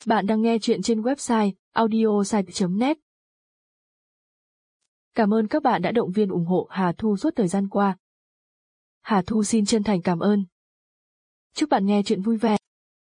Bạn đang nghe chuyện trên website audiosite.net. Cảm ơn các bạn đã động viên ủng hộ Hà Thu suốt thời gian qua. Hà Thu xin chân thành cảm ơn. Chúc bạn nghe chuyện vui vẻ.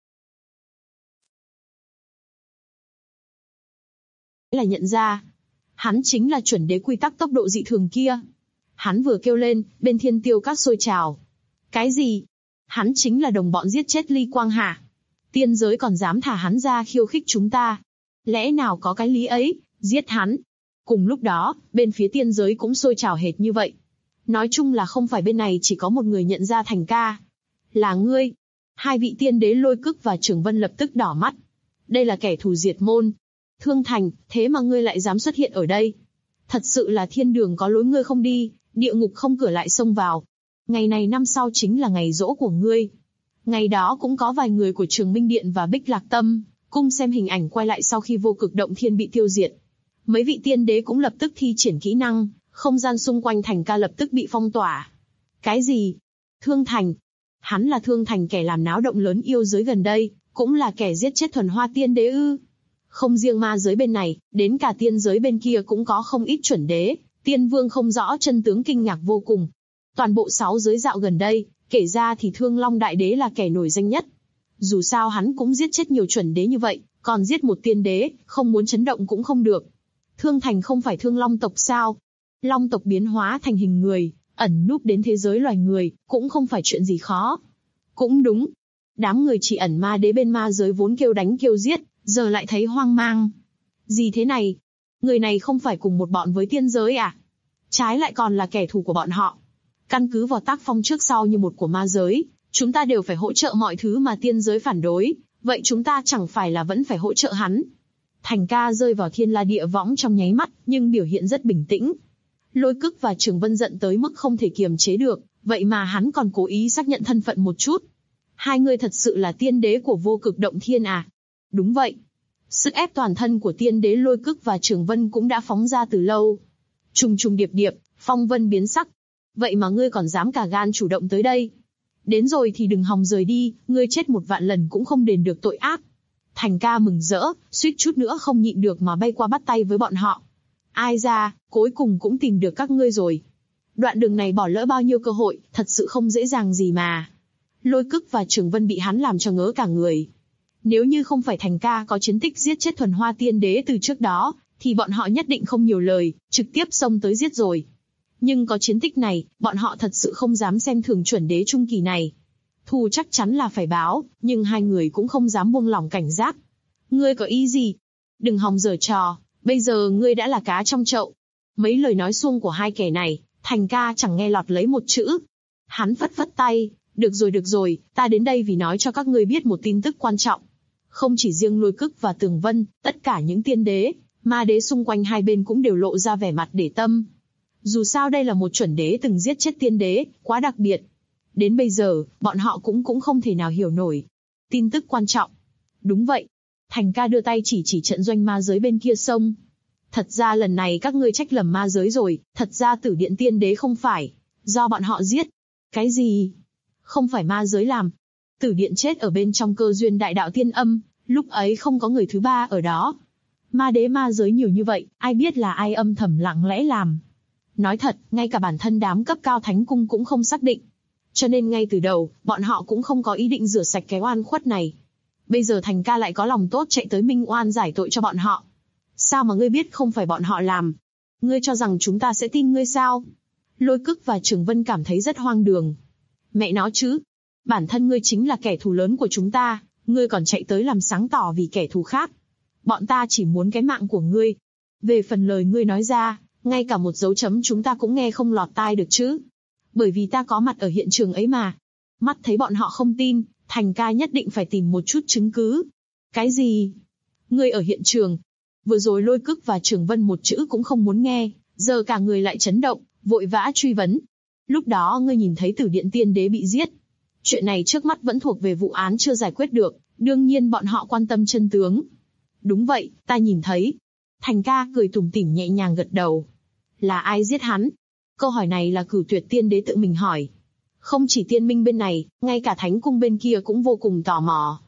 Là nhận ra, hắn chính là chuẩn đế quy tắc tốc độ dị thường kia. Hắn vừa kêu lên, bên Thiên Tiêu Các sôi trào. Cái gì? Hắn chính là đồng bọn giết chết Ly Quang Hà. Tiên giới còn dám thả hắn ra khiêu khích chúng ta. Lẽ nào có cái lý ấy, giết hắn. Cùng lúc đó, bên phía tiên giới cũng sôi trào hệt như vậy. Nói chung là không phải bên này chỉ có một người nhận ra Thành ca. Là ngươi. Hai vị tiên đế Lôi Cức và Trường Vân lập tức đỏ mắt. Đây là kẻ thù diệt môn. Thương Thành, thế mà ngươi lại dám xuất hiện ở đây. Thật sự là thiên đường có lối ngươi không đi, địa ngục không cửa lại xông vào. Ngày này năm sau chính là ngày giỗ của ngươi. Ngày đó cũng có vài người của Trường Minh Điện và Bích Lạc Tâm, cùng xem hình ảnh quay lại sau khi vô cực động thiên bị tiêu diệt. Mấy vị tiên đế cũng lập tức thi triển kỹ năng, không gian xung quanh Thành ca lập tức bị phong tỏa. Cái gì? Thương Thành? Hắn là Thương Thành, kẻ làm náo động lớn yêu giới gần đây, cũng là kẻ giết chết Thuần Hoa tiên đế ư? Không riêng ma giới bên này, đến cả tiên giới bên kia cũng có không ít chuẩn đế, tiên vương không rõ chân tướng kinh ngạc vô cùng. Toàn bộ 6 giới dạo gần đây, kể ra thì Thương Long Đại Đế là kẻ nổi danh nhất. Dù sao hắn cũng giết chết nhiều chuẩn đế như vậy, còn giết một tiên đế, không muốn chấn động cũng không được. Thương Thành không phải Thương Long tộc sao? Long tộc biến hóa thành hình người, ẩn núp đến thế giới loài người, cũng không phải chuyện gì khó. Cũng đúng. Đám người chỉ ẩn ma đế bên ma giới vốn kêu đánh kêu giết, giờ lại thấy hoang mang. Gì thế này? Người này không phải cùng một bọn với tiên giới à? Trái lại còn là kẻ thù của bọn họ. Căn cứ vào tác phong trước sau như một của ma giới, chúng ta đều phải hỗ trợ mọi thứ mà tiên giới phản đối, vậy chúng ta chẳng phải là vẫn phải hỗ trợ hắn? Thành ca rơi vào thiên la địa võng trong nháy mắt, nhưng biểu hiện rất bình tĩnh. Lôi Cức và Trường Vân giận tới mức không thể kiềm chế được, vậy mà hắn còn cố ý xác nhận thân phận một chút. Hai người thật sự là tiên đế của vô cực động thiên à? Đúng vậy. Sức ép toàn thân của tiên đế Lôi Cức và Trường Vân cũng đã phóng ra từ lâu. Trùng trùng điệp điệp, phong vân biến sắc. Vậy mà ngươi còn dám cả gan chủ động tới đây. Đến rồi thì đừng hòng rời đi, ngươi chết 1.000 lần cũng không đền được tội ác. Thành ca mừng rỡ, suýt chút nữa không nhịn được mà bay qua bắt tay với bọn họ. Ai ra, cuối cùng cũng tìm được các ngươi rồi. Đoạn đường này bỏ lỡ bao nhiêu cơ hội, thật sự không dễ dàng gì mà. Lôi Cức và Trường Vân bị hắn làm cho ngớ cả người. Nếu như không phải Thành ca có chiến tích giết chết Thuần Hoa tiên đế từ trước đó, thì bọn họ nhất định không nhiều lời, trực tiếp xông tới giết rồi. Nhưng có chiến tích này, bọn họ thật sự không dám xem thường chuẩn đế trung kỳ này. Thù chắc chắn là phải báo, nhưng hai người cũng không dám buông lỏng cảnh giác. Ngươi có ý gì? Đừng hòng giở trò, bây giờ ngươi đã là cá trong chậu. Mấy lời nói suông của hai kẻ này, Thành ca chẳng nghe lọt lấy một chữ. Hắn phất phất tay, được rồi, ta đến đây vì nói cho các ngươi biết một tin tức quan trọng. Không chỉ riêng Lôi Cức và Tường Vân, tất cả những tiên đế, ma đế xung quanh hai bên cũng đều lộ ra vẻ mặt để tâm. Dù sao đây là một chuẩn đế từng giết chết tiên đế, quá đặc biệt. Đến bây giờ, bọn họ cũng không thể nào hiểu nổi. Tin tức quan trọng. Đúng vậy. Thành ca đưa tay chỉ trận doanh ma giới bên kia sông. Thật ra lần này các ngươi trách lầm ma giới rồi, thật ra Tử Điện tiên đế không phải do bọn họ giết. Cái gì? Không phải ma giới làm. Tử Điện chết ở bên trong cơ duyên đại đạo tiên âm, lúc ấy không có người thứ ba ở đó. Ma đế ma giới nhiều như vậy, ai biết là ai âm thầm lặng lẽ làm. Nói thật, ngay cả bản thân đám cấp cao thánh cung cũng không xác định. Cho nên ngay từ đầu, bọn họ cũng không có ý định rửa sạch cái oan khuất này. Bây giờ Thành ca lại có lòng tốt chạy tới minh oan giải tội cho bọn họ. Sao mà ngươi biết không phải bọn họ làm? Ngươi cho rằng chúng ta sẽ tin ngươi sao? Lôi Cức và Trường Vân cảm thấy rất hoang đường. Mẹ nó chứ! Bản thân ngươi chính là kẻ thù lớn của chúng ta, ngươi còn chạy tới làm sáng tỏ vì kẻ thù khác. Bọn ta chỉ muốn cái mạng của ngươi. Về phần lời ngươi nói ra, ngay cả một dấu chấm chúng ta cũng nghe không lọt tai được chứ. Bởi vì ta có mặt ở hiện trường ấy mà. Mắt thấy bọn họ không tin, Thành ca nhất định phải tìm một chút chứng cứ. Cái gì? Ngươi ở hiện trường? Vừa rồi Lôi Cức và Trường Vân một chữ cũng không muốn nghe, giờ cả người lại chấn động, vội vã truy vấn. Lúc đó ngươi nhìn thấy Tử Điện tiên đế bị giết. Chuyện này trước mắt vẫn thuộc về vụ án chưa giải quyết được, đương nhiên bọn họ quan tâm chân tướng. Đúng vậy, ta nhìn thấy. Thành ca cười tủm tỉm nhẹ nhàng gật đầu. Là ai giết hắn? Câu hỏi này là Cửu Tuyệt tiên đế tự mình hỏi. Không chỉ tiên minh bên này, ngay cả thánh cung bên kia cũng vô cùng tò mò.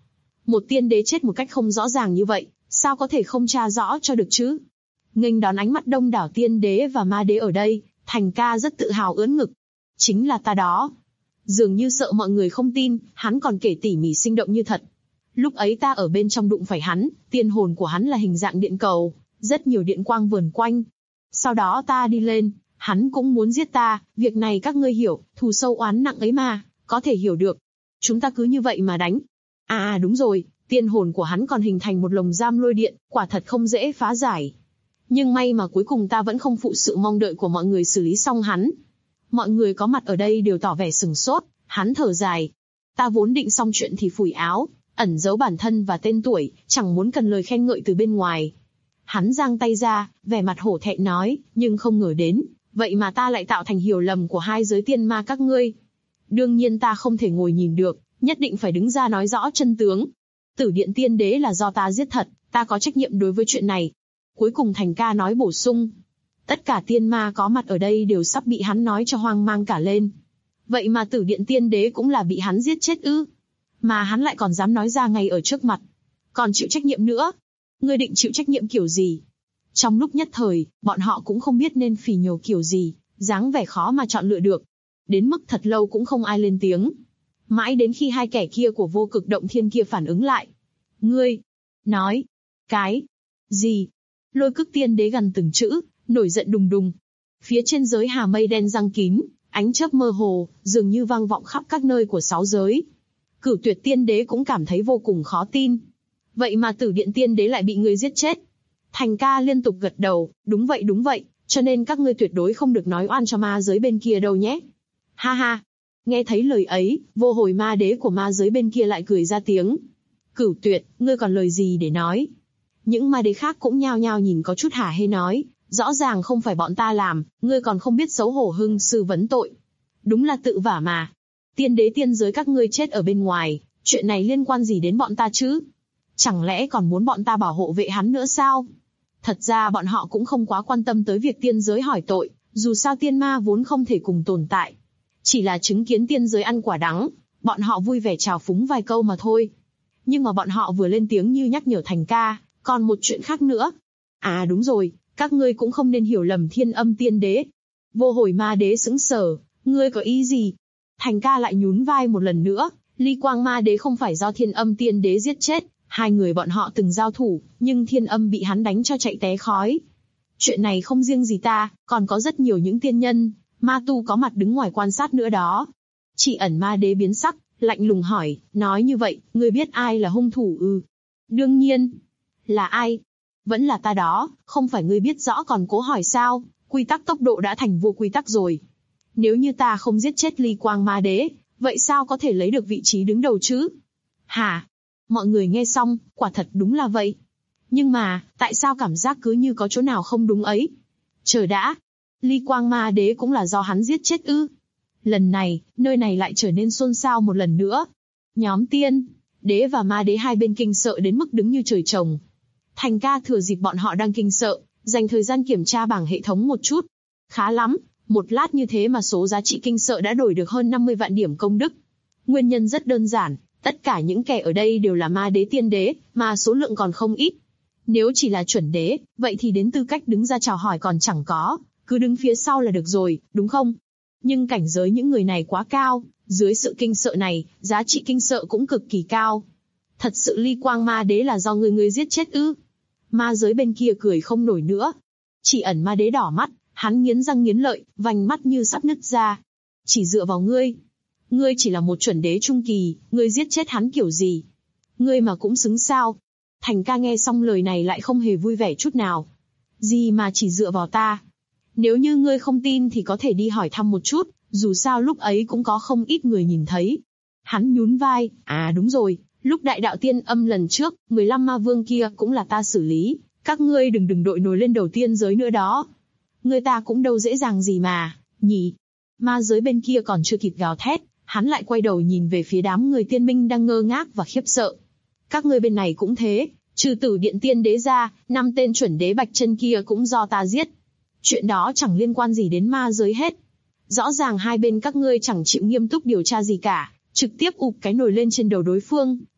Một tiên đế chết một cách không rõ ràng như vậy, sao có thể không tra rõ cho được chứ? Nghênh đón ánh mắt đông đảo tiên đế và ma đế ở đây, Thành ca rất tự hào ưỡn ngực. Chính là ta đó. Dường như sợ mọi người không tin, hắn còn kể tỉ mỉ sinh động như thật. Lúc ấy ta ở bên trong đụng phải hắn, tiên hồn của hắn là hình dạng điện cầu, rất nhiều điện quang vờn quanh. Sau đó ta đi lên, hắn cũng muốn giết ta, việc này các ngươi hiểu, thù sâu oán nặng ấy mà, có thể hiểu được. Chúng ta cứ như vậy mà đánh. Đúng rồi, tiên hồn của hắn còn hình thành một lồng giam lôi điện, quả thật không dễ phá giải. Nhưng may mà cuối cùng ta vẫn không phụ sự mong đợi của mọi người xử lý xong hắn. Mọi người có mặt ở đây đều tỏ vẻ sửng sốt, hắn thở dài. Ta vốn định xong chuyện thì phủi áo, ẩn giấu bản thân và tên tuổi, chẳng muốn cần lời khen ngợi từ bên ngoài. Hắn giang tay ra, vẻ mặt hổ thẹn nói, nhưng không ngờ đến, vậy mà ta lại tạo thành hiểu lầm của hai giới tiên ma các ngươi. Đương nhiên ta không thể ngồi nhìn được, nhất định phải đứng ra nói rõ chân tướng. Tử điện tiên đế là do ta giết thật, ta có trách nhiệm đối với chuyện này. Cuối cùng Thành ca nói bổ sung. Tất cả tiên ma có mặt ở đây đều sắp bị hắn nói cho hoang mang cả lên. Vậy mà tử điện tiên đế cũng là bị hắn giết chết ư? Mà hắn lại còn dám nói ra ngay ở trước mặt. Còn chịu trách nhiệm nữa. Ngươi định chịu trách nhiệm kiểu gì? Trong lúc nhất thời, bọn họ cũng không biết nên phỉ nhổ kiểu gì, dáng vẻ khó mà chọn lựa được. Đến mức thật lâu cũng không ai lên tiếng. Mãi đến khi hai kẻ kia của vô cực động thiên kia phản ứng lại. Ngươi, nói, cái, gì? Lôi Cực tiên đế gằn từng chữ, nổi giận đùng đùng. Phía trên giới hà mây đen giăng kín, ánh chớp mơ hồ, dường như vang vọng khắp các nơi của 6 giới. Cửu Tuyệt tiên đế cũng cảm thấy vô cùng khó tin. Vậy mà Tử điện tiên đế lại bị ngươi giết chết. Thành ca liên tục gật đầu, đúng vậy, cho nên các ngươi tuyệt đối không được nói oan cho ma giới bên kia đâu nhé. Ha ha. Nghe thấy lời ấy, vô hồi ma đế của ma giới bên kia lại cười ra tiếng. Cửu Tuyệt, ngươi còn lời gì để nói? Những ma đế khác cũng nhao nhao nhìn có chút hả hê nói, rõ ràng không phải bọn ta làm, ngươi còn không biết xấu hổ hưng sư vấn tội. Đúng là tự vả mà. Tiên đế tiên giới các ngươi chết ở bên ngoài, chuyện này liên quan gì đến bọn ta chứ? Chẳng lẽ còn muốn bọn ta bảo hộ vệ hắn nữa sao? Thật ra bọn họ cũng không quá quan tâm tới việc tiên giới hỏi tội, dù sao tiên ma vốn không thể cùng tồn tại. Chỉ là chứng kiến tiên giới ăn quả đắng, bọn họ vui vẻ chào phúng vài câu mà thôi. Nhưng mà bọn họ vừa lên tiếng như nhắc nhở Thành ca, còn một chuyện khác nữa. Đúng rồi, các ngươi cũng không nên hiểu lầm Thiên Âm tiên đế. Vô hồi ma đế sững sờ, ngươi có ý gì? Thành ca lại nhún vai một lần nữa, Ly Quang ma đế không phải do Thiên Âm tiên đế giết chết, hai người bọn họ từng giao thủ, nhưng Thiên Âm bị hắn đánh cho chạy té khói. Chuyện này không riêng gì ta, còn có rất nhiều những tiên nhân, ma tu có mặt đứng ngoài quan sát nữa đó. Chỉ Ẩn ma đế biến sắc, lạnh lùng hỏi, nói như vậy, ngươi biết ai là hung thủ ư? Đương nhiên. Là ai? Vẫn là ta đó, không phải ngươi biết rõ còn cố hỏi sao? Quy tắc tốc độ đã thành vô quy tắc rồi. Nếu như ta không giết chết Ly Quang ma đế, vậy sao có thể lấy được vị trí đứng đầu chứ? Hả? Mọi người nghe xong, quả thật đúng là vậy. Nhưng mà, tại sao cảm giác cứ như có chỗ nào không đúng ấy? Chờ đã. Ly Quang ma đế cũng là do hắn giết chết ư? Lần này, nơi này lại trở nên xôn xao một lần nữa. Nhóm tiên, đế và ma đế hai bên kinh sợ đến mức đứng như trời trồng. Thành ca thừa dịp bọn họ đang kinh sợ, dành thời gian kiểm tra bảng hệ thống một chút. Khá lắm, một lát như thế mà số giá trị kinh sợ đã đổi được hơn 50 vạn điểm công đức. Nguyên nhân rất đơn giản, tất cả những kẻ ở đây đều là ma đế tiên đế, mà số lượng còn không ít. Nếu chỉ là chuẩn đế, vậy thì đến tư cách đứng ra chào hỏi còn chẳng có, cứ đứng phía sau là được rồi, đúng không? Nhưng cảnh giới những người này quá cao, dưới sự kinh sợ này, giá trị kinh sợ cũng cực kỳ cao. Thật sự Ly Quang ma đế là do ngươi giết chết ư? Ma giới bên kia cười không nổi nữa. Chỉ Ẩn ma đế đỏ mắt, hắn nghiến răng nghiến lợi, vành mắt như sắp nứt ra. Chỉ dựa vào ngươi. Ngươi chỉ là một chuẩn đế trung kỳ, ngươi giết chết hắn kiểu gì? Ngươi mà cũng xứng sao? Thành ca nghe xong lời này lại không hề vui vẻ chút nào. Gì mà chỉ dựa vào ta? Nếu như ngươi không tin thì có thể đi hỏi thăm một chút, dù sao lúc ấy cũng có không ít người nhìn thấy. Hắn nhún vai, đúng rồi, lúc đại đạo tiên âm lần trước, 15 ma vương kia cũng là ta xử lý, các ngươi đừng đội nổi lên đầu tiên giới nữa đó. Người ta cũng đâu dễ dàng gì mà, nhỉ? Ma giới bên kia còn chưa kịp gào thét, hắn lại quay đầu nhìn về phía đám người tiên minh đang ngơ ngác và khiếp sợ. Các ngươi bên này cũng thế, trừ Tử điện tiên đế ra, 5 tên chuẩn đế bạch chân kia cũng do ta giết. Chuyện đó chẳng liên quan gì đến ma giới hết. Rõ ràng hai bên các ngươi chẳng chịu nghiêm túc điều tra gì cả, trực tiếp ụp cái nồi lên trên đầu đối phương,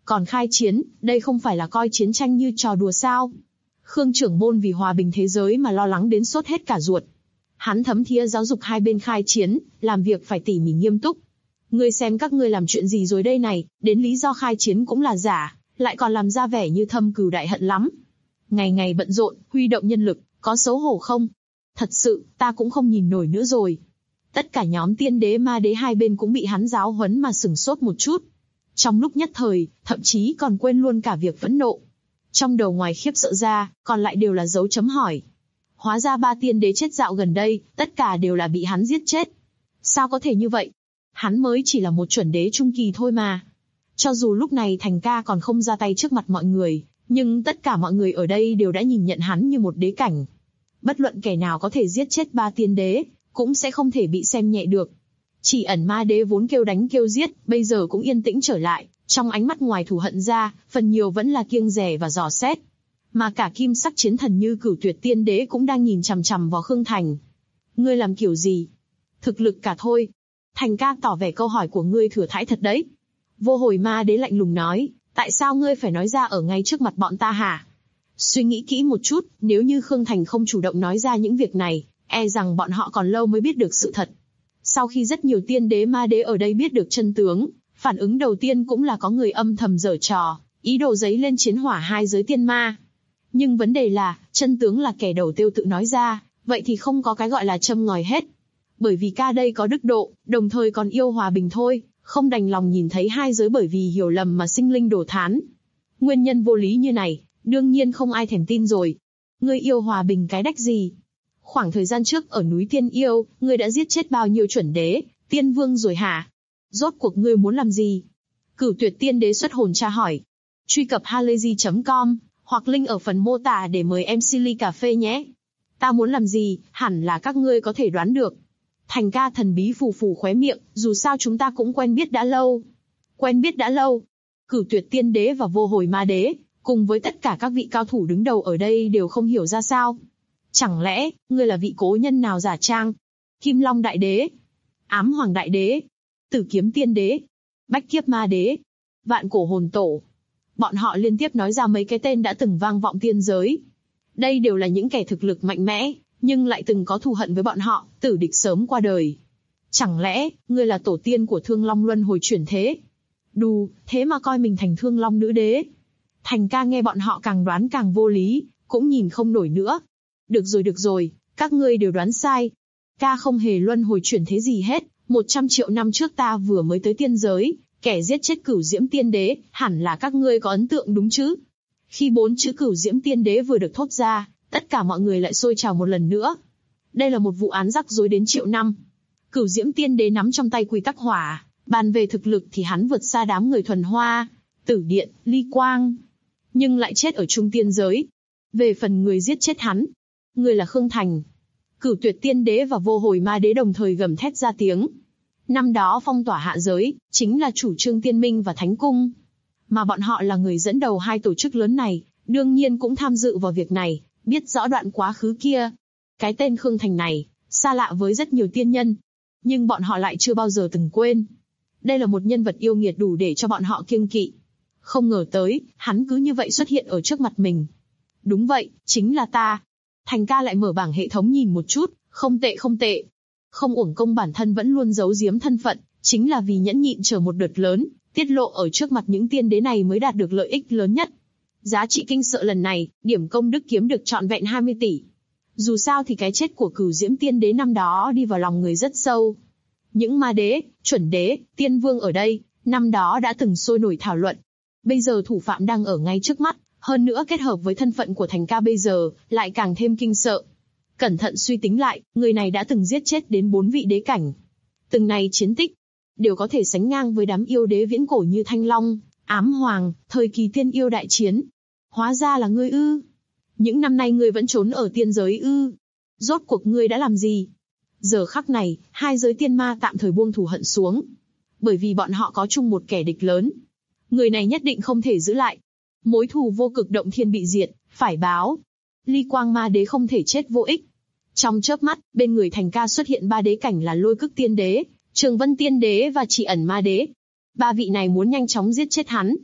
Còn khai chiến, đây không phải là coi chiến tranh như trò đùa sao? Khương trưởng môn vì hòa bình thế giới mà lo lắng đến sốt hết cả ruột. Hắn thấm thía giáo dục hai bên khai chiến, làm việc phải tỉ mỉ nghiêm túc. Ngươi xem các ngươi làm chuyện gì rồi đây này, đến lý do khai chiến cũng là giả, lại còn làm ra vẻ như thâm cừu đại hận lắm. Ngày ngày bận rộn, huy động nhân lực, có xấu hổ không? Thật sự, ta cũng không nhìn nổi nữa rồi. Tất cả nhóm tiên đế ma đế hai bên cũng bị hắn giáo huấn mà sửng sốt một chút. Trong lúc nhất thời, thậm chí còn quên luôn cả việc phẫn nộ. Trong đầu ngoài khiếp sợ ra, còn lại đều là dấu chấm hỏi. Hóa ra 3 tiên đế chết dạo gần đây, tất cả đều là bị hắn giết chết. Sao có thể như vậy? Hắn mới chỉ là một chuẩn đế trung kỳ thôi mà. Cho dù lúc này Thành Ca còn không ra tay trước mặt mọi người, nhưng tất cả mọi người ở đây đều đã nhìn nhận hắn như một đế cảnh. Bất luận kẻ nào có thể giết chết 3 tiên đế, cũng sẽ không thể bị xem nhẹ được. Chỉ ẩn ma đế vốn kêu đánh kêu giết, bây giờ cũng yên tĩnh trở lại, trong ánh mắt ngoài thù hận ra, phần nhiều vẫn là kiêng dè và dò xét. Mà cả kim sắc chiến thần như Cửu Tuyệt tiên đế cũng đang nhìn chằm chằm vào Khương Thành. Ngươi làm kiểu gì? Thực lực cả thôi. Thành Ca tỏ vẻ câu hỏi của ngươi thừa thãi thật đấy. Vô Hồi ma đế lạnh lùng nói, tại sao ngươi phải nói ra ở ngay trước mặt bọn ta hả? Suy nghĩ kỹ một chút, nếu như Khương Thành không chủ động nói ra những việc này, e rằng bọn họ còn lâu mới biết được sự thật. Sau khi rất nhiều tiên đế ma đế ở đây biết được chân tướng, phản ứng đầu tiên cũng là có người âm thầm giở trò, ý đồ dấy lên chiến hỏa hai giới tiên ma. Nhưng vấn đề là, chân tướng là kẻ đầu tiêu tự nói ra, vậy thì không có cái gọi là châm ngòi hết. Bởi vì ca đây có đức độ, đồng thời còn yêu hòa bình thôi, không đành lòng nhìn thấy hai giới bởi vì hiểu lầm mà sinh linh đổ thán. Nguyên nhân vô lý như này, đương nhiên không ai thèm tin rồi. Ngươi yêu hòa bình cái đách gì? Khoảng thời gian trước ở núi Tiên Yêu, ngươi đã giết chết bao nhiêu chuẩn đế, tiên vương rồi hả? Rốt cuộc ngươi muốn làm gì? Cửu Tuyệt tiên đế xuất hồn tra hỏi. Truy cập halayzi.com, hoặc link ở phần mô tả để mời em Silly cà phê nhé. Ta muốn làm gì, hẳn là các ngươi có thể đoán được. Thành Ca thần bí phù phù khóe miệng, dù sao chúng ta cũng quen biết đã lâu. Quen biết đã lâu. Cửu Tuyệt tiên đế và Vô Hồi ma đế, cùng với tất cả các vị cao thủ đứng đầu ở đây đều không hiểu ra sao. Chẳng lẽ, ngươi là vị cố nhân nào giả trang? Kim Long đại đế, Ám Hoàng đại đế, Tử Kiếm tiên đế, Bách Kiếp ma đế, Vạn Cổ hồn tổ. Bọn họ liên tiếp nói ra mấy cái tên đã từng vang vọng tiên giới. Đây đều là những kẻ thực lực mạnh mẽ, nhưng lại từng có thù hận với bọn họ, tử địch sớm qua đời. Chẳng lẽ, ngươi là tổ tiên của Thương Long luân hồi chuyển thế? Đù, thế mà coi mình thành Thương Long nữ đế. Thành Ca nghe bọn họ càng đoán càng vô lý, cũng nhìn không nổi nữa. Được rồi, các ngươi đều đoán sai. Ca không hề luân hồi chuyển thế gì hết, 100 triệu năm trước ta vừa mới tới tiên giới, kẻ giết chết Cửu Diễm tiên đế, hẳn là các ngươi có ấn tượng đúng chứ? Khi 4 chữ Cửu Diễm tiên đế vừa được thốt ra, tất cả mọi người lại sôi trào một lần nữa. Đây là một vụ án rắc rối đến triệu năm. Cửu Diễm tiên đế nắm trong tay quy tắc hỏa, bàn về thực lực thì hắn vượt xa đám người thuần hoa, Tử Điện, Ly Quang, nhưng lại chết ở trung tiên giới. Về phần người giết chết hắn, người là Khương Thành. Cửu Tuyệt tiên đế và Vô Hồi ma đế đồng thời gầm thét ra tiếng. Năm đó phong tỏa hạ giới, chính là chủ trương Tiên Minh và Thánh Cung. Mà bọn họ là người dẫn đầu hai tổ chức lớn này, đương nhiên cũng tham dự vào việc này, biết rõ đoạn quá khứ kia. Cái tên Khương Thành này, xa lạ với rất nhiều tiên nhân. Nhưng bọn họ lại chưa bao giờ từng quên. Đây là một nhân vật yêu nghiệt đủ để cho bọn họ kiêng kỵ. Không ngờ tới, hắn cứ như vậy xuất hiện ở trước mặt mình. Đúng vậy, chính là ta. Thành Ca lại mở bảng hệ thống nhìn một chút, không tệ. Không uổng công bản thân vẫn luôn giấu giếm thân phận, chính là vì nhẫn nhịn chờ một đợt lớn, tiết lộ ở trước mặt những tiên đế này mới đạt được lợi ích lớn nhất. Giá trị kinh sợ lần này, điểm công đức kiếm được trọn vẹn 20 tỷ. Dù sao thì cái chết của Cửu Diễm tiên đế năm đó đi vào lòng người rất sâu. Những ma đế, chuẩn đế, tiên vương ở đây, năm đó đã từng sôi nổi thảo luận. Bây giờ thủ phạm đang ở ngay trước mắt, hơn nữa kết hợp với thân phận của Thành Ca bây giờ, lại càng thêm kinh sợ. Cẩn thận suy tính lại, người này đã từng giết chết đến 4 vị đế cảnh. Từng này chiến tích, đều có thể sánh ngang với đám yêu đế viễn cổ như Thanh Long, Ám Hoàng, thời kỳ tiên yêu đại chiến. Hóa ra là ngươi ư? Những năm nay ngươi vẫn trốn ở tiên giới ư? Rốt cuộc ngươi đã làm gì? Giờ khắc này, hai giới tiên ma tạm thời buông thù hận xuống. Bởi vì bọn họ có chung một kẻ địch lớn. Người này nhất định không thể giữ lại. Mối thù vô cực động thiên bị diệt, phải báo. Ly Quang ma đế không thể chết vô ích. Trong chớp mắt, bên người Thành Ca xuất hiện 3 đế cảnh là Lôi Cức tiên đế, Trường Vân tiên đế và Chỉ Ẩn ma đế. 3 vị này muốn nhanh chóng giết chết hắn.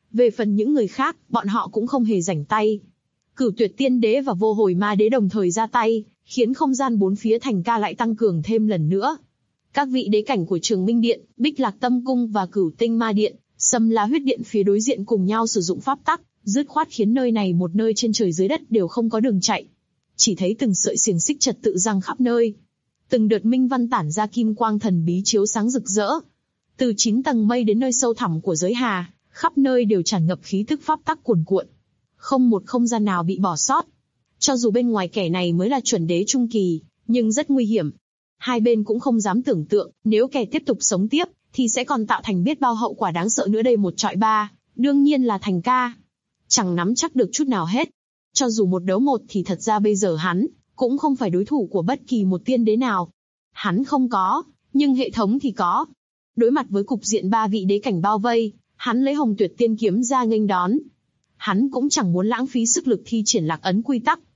Về phần những người khác, bọn họ cũng không hề rảnh tay. Cửu Tuyệt Tiên Đế và Vô Hồi Ma Đế đồng thời ra tay, khiến không gian bốn phía Thành Ca lại tăng cường thêm lần nữa. Các vị đế cảnh của Trường Minh Điện, Bích Lạc Tâm Cung và Cửu Tinh Ma Điện, Sâm La Huyết Điện phía đối diện cùng nhau sử dụng pháp tắc, dứt khoát khiến nơi này một nơi trên trời dưới đất đều không có đường chạy. Chỉ thấy từng sợi xiềng xích trật tự giăng khắp nơi. Từng đợt minh văn tản ra kim quang thần bí chiếu sáng rực rỡ. Từ 9 tầng mây đến nơi sâu thẳm của giới hà, khắp nơi đều tràn ngập khí tức pháp tắc cuồn cuộn. Không một không gian nào bị bỏ sót. Cho dù bên ngoài kẻ này mới là chuẩn đế trung kỳ, nhưng rất nguy hiểm. Hai bên cũng không dám tưởng tượng, nếu kẻ tiếp tục sống tiếp, thì sẽ còn tạo thành biết bao hậu quả đáng sợ nữa đây. Một trọi ba, đương nhiên là Thành Ca. Chẳng nắm chắc được chút nào hết. Cho dù một đấu một thì thật ra bây giờ hắn cũng không phải đối thủ của bất kỳ một tiên đế nào. Hắn không có, nhưng hệ thống thì có. Đối mặt với cục diện ba vị đế cảnh bao vây, hắn lấy Hồng Tuyệt Tiên Kiếm ra nghênh đón. Hắn cũng chẳng muốn lãng phí sức lực thi triển lạc ấn quy tắc.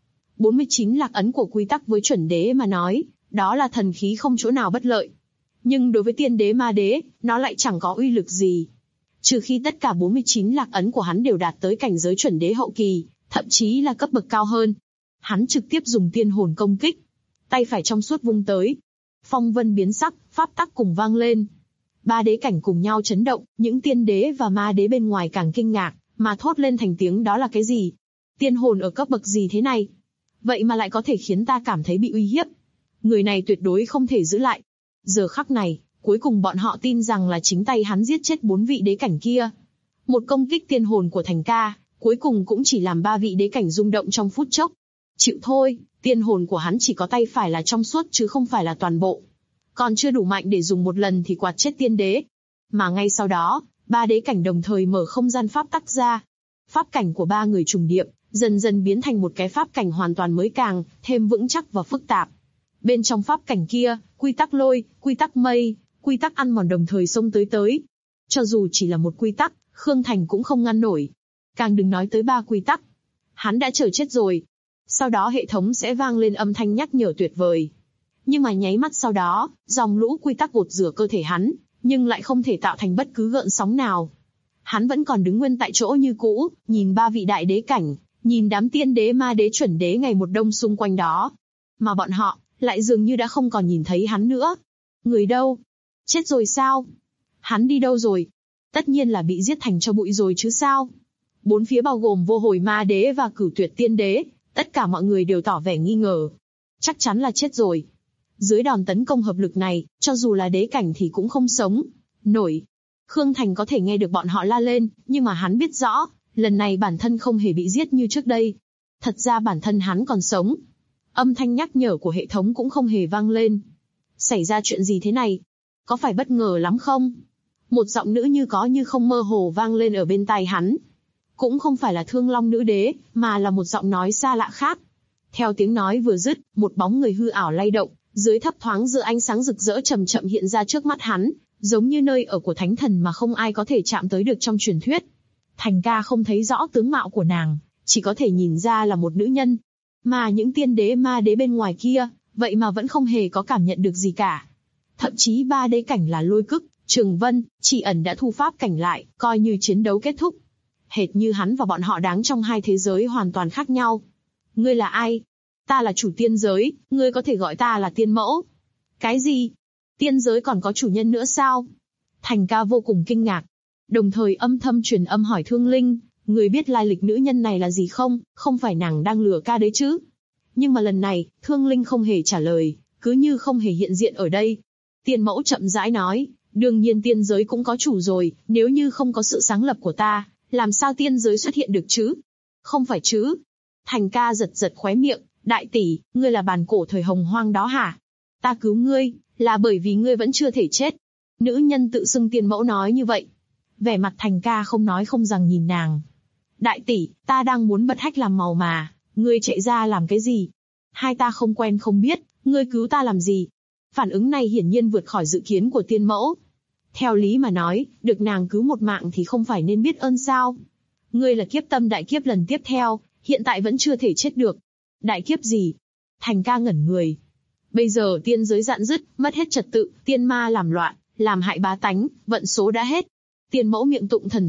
49 lạc ấn của quy tắc với chuẩn đế mà nói, đó là thần khí không chỗ nào bất lợi. Nhưng đối với tiên đế ma đế, nó lại chẳng có uy lực gì. Trừ khi tất cả 49 lạc ấn của hắn đều đạt tới cảnh giới chuẩn đế hậu kỳ, thậm chí là cấp bậc cao hơn. Hắn trực tiếp dùng tiên hồn công kích. Tay phải trong suốt vung tới. Phong vân biến sắc, pháp tắc cùng vang lên. Ba đế cảnh cùng nhau chấn động, những tiên đế và ma đế bên ngoài càng kinh ngạc, mà thốt lên thành tiếng đó là cái gì? Tiên hồn ở cấp bậc gì thế này? Vậy mà lại có thể khiến ta cảm thấy bị uy hiếp. Người này tuyệt đối không thể giữ lại. Giờ khắc này, cuối cùng bọn họ tin rằng là chính tay hắn giết chết 4 vị đế cảnh kia. Một công kích tiên hồn của Thành Ca, cuối cùng cũng chỉ làm 3 vị đế cảnh rung động trong phút chốc. Chịu thôi, tiên hồn của hắn chỉ có tay phải là trong suốt chứ không phải là toàn bộ. Còn chưa đủ mạnh để dùng một lần thì quạt chết tiên đế. Mà ngay sau đó, 3 đế cảnh đồng thời mở không gian pháp tắc ra. Pháp cảnh của 3 người trùng điệp, dần dần biến thành một cái pháp cảnh hoàn toàn mới, càng thêm vững chắc và phức tạp. Bên trong pháp cảnh kia, quy tắc lôi, quy tắc mây, quy tắc ăn mòn đồng thời xông tới. Cho dù chỉ là một quy tắc, Khương Thành cũng không ngăn nổi. Càng đừng nói tới 3 quy tắc. Hắn đã chờ chết rồi. Sau đó hệ thống sẽ vang lên âm thanh nhắc nhở tuyệt vời. Nhưng mà nháy mắt sau đó, dòng lũ quy tắc gột rửa cơ thể hắn, nhưng lại không thể tạo thành bất cứ gợn sóng nào. Hắn vẫn còn đứng nguyên tại chỗ như cũ, nhìn 3 vị đại đế cảnh, nhìn đám tiên đế ma đế chuẩn đế ngày một đông xung quanh đó. Mà bọn họ lại dường như đã không còn nhìn thấy hắn nữa. Người đâu? Chết rồi sao? Hắn đi đâu rồi? Tất nhiên là bị giết thành cho bụi rồi chứ sao? Bốn phía bao gồm Vô Hồi Ma Đế và Cửu Tuyệt Tiên Đế, tất cả mọi người đều tỏ vẻ nghi ngờ. Chắc chắn là chết rồi. Dưới đòn tấn công hợp lực này, cho dù là đế cảnh thì cũng không sống nổi. Khương Thành có thể nghe được bọn họ la lên, nhưng mà hắn biết rõ, lần này bản thân không hề bị giết như trước đây. Thật ra bản thân hắn còn sống. Âm thanh nhắc nhở của hệ thống cũng không hề vang lên. Xảy ra chuyện gì thế này? Có phải bất ngờ lắm không? Một giọng nữ như có như không mơ hồ vang lên ở bên tai hắn. Cũng không phải là Thương Long nữ đế, mà là một giọng nói xa lạ khác. Theo tiếng nói vừa dứt, một bóng người hư ảo lay động, dưới thấp thoáng giữa ánh sáng rực rỡ chậm chậm hiện ra trước mắt hắn, giống như nơi ở của thánh thần mà không ai có thể chạm tới được trong truyền thuyết. Thành Ca không thấy rõ tướng mạo của nàng, chỉ có thể nhìn ra là một nữ nhân. Mà những tiên đế ma đế bên ngoài kia, vậy mà vẫn không hề có cảm nhận được gì cả. Thậm chí 3 đế cảnh là Lôi Cức, Trường Vân, Chỉ Ẩn đã thu pháp cảnh lại, coi như chiến đấu kết thúc. Hệt như hắn và bọn họ đáng trong hai thế giới hoàn toàn khác nhau. Ngươi là ai? Ta là chủ tiên giới, ngươi có thể gọi ta là tiên mẫu. Cái gì? Tiên giới còn có chủ nhân nữa sao? Thành Ca vô cùng kinh ngạc. Đồng thời âm thầm truyền âm hỏi Thương Linh, người biết lai lịch nữ nhân này là gì không? Không phải nàng đang lừa ca đấy chứ? Nhưng mà lần này, Thương Linh không hề trả lời, cứ như không hề hiện diện ở đây. Tiên mẫu chậm rãi nói, đương nhiên tiên giới cũng có chủ rồi, nếu như không có sự sáng lập của ta, làm sao tiên giới xuất hiện được chứ? Không phải chứ? Thành Ca giật giật khóe miệng, đại tỷ, ngươi là bàn cổ thời hồng hoang đó hả? Ta cứu ngươi, là bởi vì ngươi vẫn chưa thể chết. Nữ nhân tự xưng tiên mẫu nói như vậy. Vẻ mặt Thành Ca không nói không rằng nhìn nàng. Đại tỷ, ta đang muốn bật hách làm màu mà, ngươi chạy ra làm cái gì? Hai ta không quen không biết, ngươi cứu ta làm gì? Phản ứng này hiển nhiên vượt khỏi dự kiến của tiên mẫu. Theo lý mà nói, được nàng cứu một mạng thì không phải nên biết ơn sao? Ngươi là kiếp tâm đại kiếp lần tiếp theo, hiện tại vẫn chưa thể chết được. Đại kiếp gì? Thành Ca ngẩn người. Bây giờ tiên giới rạn rứt, mất hết trật tự, tiên ma làm loạn, làm hại bá tánh, vận số đã hết. Tiên mẫu miệng tụng thần dụ,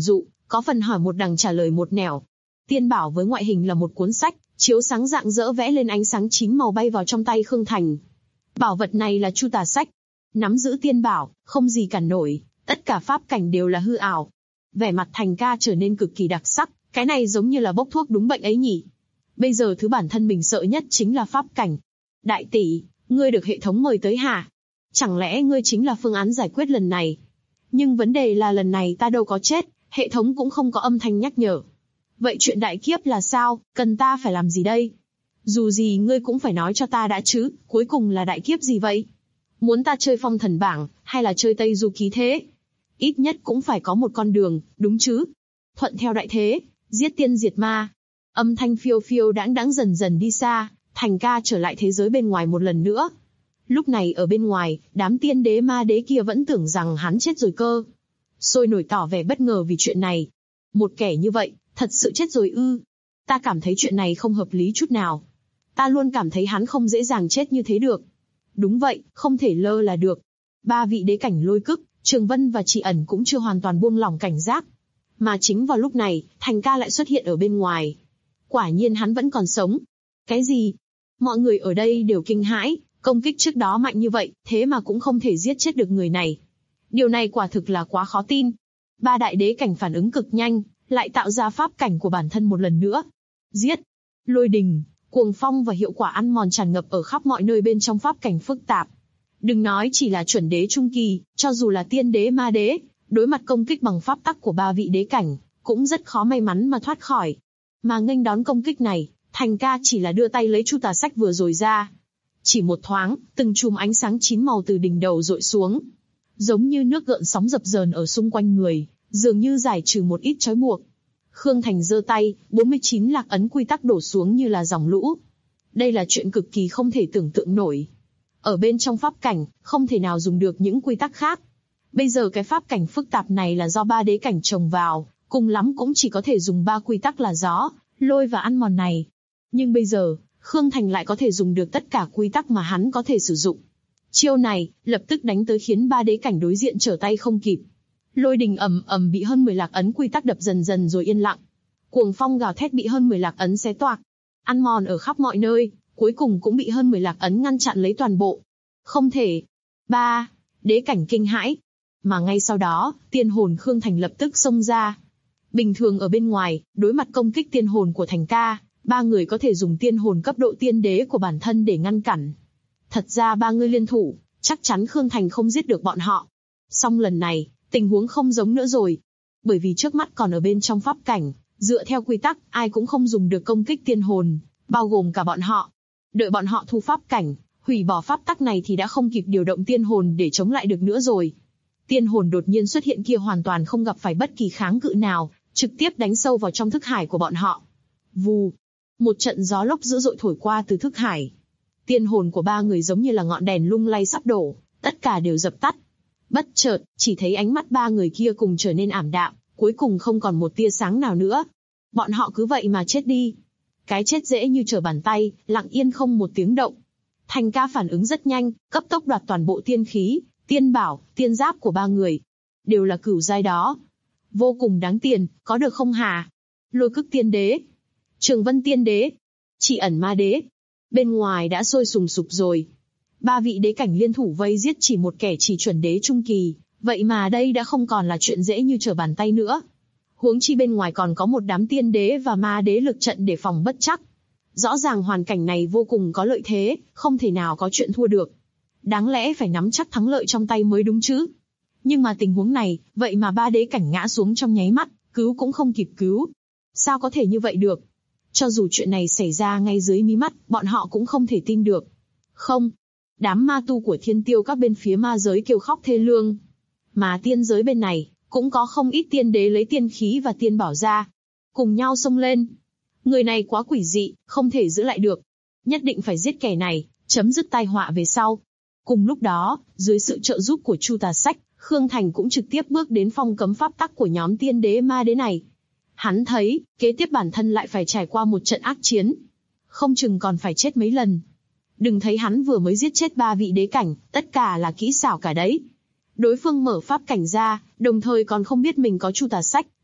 có phần hỏi một đằng trả lời một nẻo. Tiên bảo với ngoại hình là một cuốn sách, chiếu sáng rạng rỡ vẽ lên ánh sáng 9 màu bay vào trong tay Khương Thành. Bảo vật này là Chu Tà Sách. Nắm giữ tiên bảo, không gì cản nổi, tất cả pháp cảnh đều là hư ảo. Vẻ mặt Thành ca trở nên cực kỳ đặc sắc, cái này giống như là bốc thuốc đúng bệnh ấy nhỉ. Bây giờ thứ bản thân mình sợ nhất chính là pháp cảnh. Đại tỷ, ngươi được hệ thống mời tới hả? Chẳng lẽ ngươi chính là phương án giải quyết lần này? Nhưng vấn đề là lần này ta đâu có chết, hệ thống cũng không có âm thanh nhắc nhở. Vậy chuyện đại kiếp là sao, cần ta phải làm gì đây? Dù gì ngươi cũng phải nói cho ta đã chứ, cuối cùng là đại kiếp gì vậy? Muốn ta chơi phong thần bảng, hay là chơi Tây Du Ký thế? Ít nhất cũng phải có một con đường, đúng chứ? Thuận theo đại thế, giết tiên diệt ma. Âm thanh phiêu phiêu đãng đãng dần dần đi xa, Thành ca trở lại thế giới bên ngoài một lần nữa. Lúc này ở bên ngoài, đám tiên đế ma đế kia vẫn tưởng rằng hắn chết rồi cơ. Sôi nổi tỏ vẻ bất ngờ vì chuyện này. Một kẻ như vậy, thật sự chết rồi ư? Ta cảm thấy chuyện này không hợp lý chút nào. Ta luôn cảm thấy hắn không dễ dàng chết như thế được. Đúng vậy, không thể lơ là được. Ba vị đế cảnh Lôi Cức, Trường Vân và Chỉ Ẩn cũng chưa hoàn toàn buông lỏng cảnh giác. Mà chính vào lúc này, Thành ca lại xuất hiện ở bên ngoài. Quả nhiên hắn vẫn còn sống. Cái gì? Mọi người ở đây đều kinh hãi, công kích trước đó mạnh như vậy, thế mà cũng không thể giết chết được người này. Điều này quả thực là quá khó tin. Ba đại đế cảnh phản ứng cực nhanh, lại tạo ra pháp cảnh của bản thân một lần nữa. Giết! Lôi đình, cuồng phong và hiệu quả ăn mòn tràn ngập ở khắp mọi nơi bên trong pháp cảnh phức tạp. Đừng nói chỉ là chuẩn đế trung kỳ, cho dù là tiên đế ma đế, đối mặt công kích bằng pháp tắc của ba vị đế cảnh, cũng rất khó may mắn mà thoát khỏi. Mà nghênh đón công kích này, Thành ca chỉ là đưa tay lấy Chu Tà Sách vừa rồi ra. Chỉ một thoáng, từng chùm ánh sáng 9 màu từ đỉnh đầu dội xuống. Giống như nước gợn sóng dập dờn ở xung quanh người, dường như giải trừ một ít trói buộc. Khương Thành giơ tay, 49 lạc ấn quy tắc đổ xuống như là dòng lũ. Đây là chuyện cực kỳ không thể tưởng tượng nổi. Ở bên trong pháp cảnh, không thể nào dùng được những quy tắc khác. Bây giờ cái pháp cảnh phức tạp này là do ba đế cảnh chồng vào, cùng lắm cũng chỉ có thể dùng ba quy tắc là gió, lôi và ăn mòn này. Nhưng bây giờ, Khương Thành lại có thể dùng được tất cả quy tắc mà hắn có thể sử dụng. Chiêu này, lập tức đánh tới khiến ba đế cảnh đối diện trở tay không kịp. Lôi đình ầm ầm bị hơn 10 lạc ấn quy tắc đập dần dần rồi yên lặng. Cuồng phong gào thét bị hơn 10 lạc ấn xé toạc. Ăn mòn ở khắp mọi nơi, cuối cùng cũng bị hơn 10 lạc ấn ngăn chặn lấy toàn bộ. Không thể. Ba đế cảnh kinh hãi. Mà ngay sau đó, tiên hồn Khương Thành lập tức xông ra. Bình thường ở bên ngoài, đối mặt công kích tiên hồn của Thành ca, ba người có thể dùng tiên hồn cấp độ tiên đế của bản thân để ngăn cản. Thật ra ba người liên thủ, chắc chắn Khương Thành không giết được bọn họ. Song lần này, tình huống không giống nữa rồi. Bởi vì trước mắt còn ở bên trong pháp cảnh, dựa theo quy tắc, ai cũng không dùng được công kích tiên hồn, bao gồm cả bọn họ. Đợi bọn họ thu pháp cảnh, hủy bỏ pháp tắc này thì đã không kịp điều động tiên hồn để chống lại được nữa rồi. Tiên hồn đột nhiên xuất hiện kia hoàn toàn không gặp phải bất kỳ kháng cự nào, trực tiếp đánh sâu vào trong thức hải của bọn họ. Vù! Một trận gió lốc dữ dội thổi qua từ thức hải. Tiên hồn của ba người giống như là ngọn đèn lung lay sắp đổ, tất cả đều dập tắt. Bất chợt, chỉ thấy ánh mắt ba người kia cùng trở nên ảm đạm, cuối cùng không còn một tia sáng nào nữa. Bọn họ cứ vậy mà chết đi. Cái chết dễ như trở bàn tay, lặng yên không một tiếng động. Thành ca phản ứng rất nhanh, cấp tốc đoạt toàn bộ tiên khí, tiên bảo, tiên giáp của ba người. Đều là cửu giai đó. Vô cùng đáng tiền, có được không hả? Lôi Cức tiên đế, Trường Vân tiên đế, Chỉ Ẩn ma đế. Bên ngoài đã sôi sùng sục rồi. Ba vị đế cảnh liên thủ vây giết chỉ một kẻ chỉ chuẩn đế trung kỳ, vậy mà đây đã không còn là chuyện dễ như trở bàn tay nữa. Huống chi bên ngoài còn có một đám tiên đế và ma đế lực trận để phòng bất chắc. Rõ ràng hoàn cảnh này vô cùng có lợi thế, không thể nào có chuyện thua được. Đáng lẽ phải nắm chắc thắng lợi trong tay mới đúng chứ. Nhưng mà tình huống này, vậy mà ba đế cảnh ngã xuống trong nháy mắt, cứu cũng không kịp cứu. Sao có thể như vậy được? Cho dù chuyện này xảy ra ngay dưới mí mắt, bọn họ cũng không thể tin được. Không. Đám ma tu của thiên tiêu các bên phía ma giới kêu khóc thê lương. Mà tiên giới bên này, cũng có không ít tiên đế lấy tiên khí và tiên bảo ra. Cùng nhau xông lên. Người này quá quỷ dị, không thể giữ lại được. Nhất định phải giết kẻ này, chấm dứt tai họa về sau. Cùng lúc đó, dưới sự trợ giúp của Chu Tà Sách, Khương Thành cũng trực tiếp bước đến phong cấm pháp tắc của nhóm tiên đế ma đế này. Hắn thấy, kế tiếp bản thân lại phải trải qua một trận ác chiến. Không chừng còn phải chết mấy lần. Đừng thấy hắn vừa mới giết chết ba vị đế cảnh, tất cả là kỹ xảo cả đấy. Đối phương mở pháp cảnh ra, đồng thời còn không biết mình có Chu Tà Sách,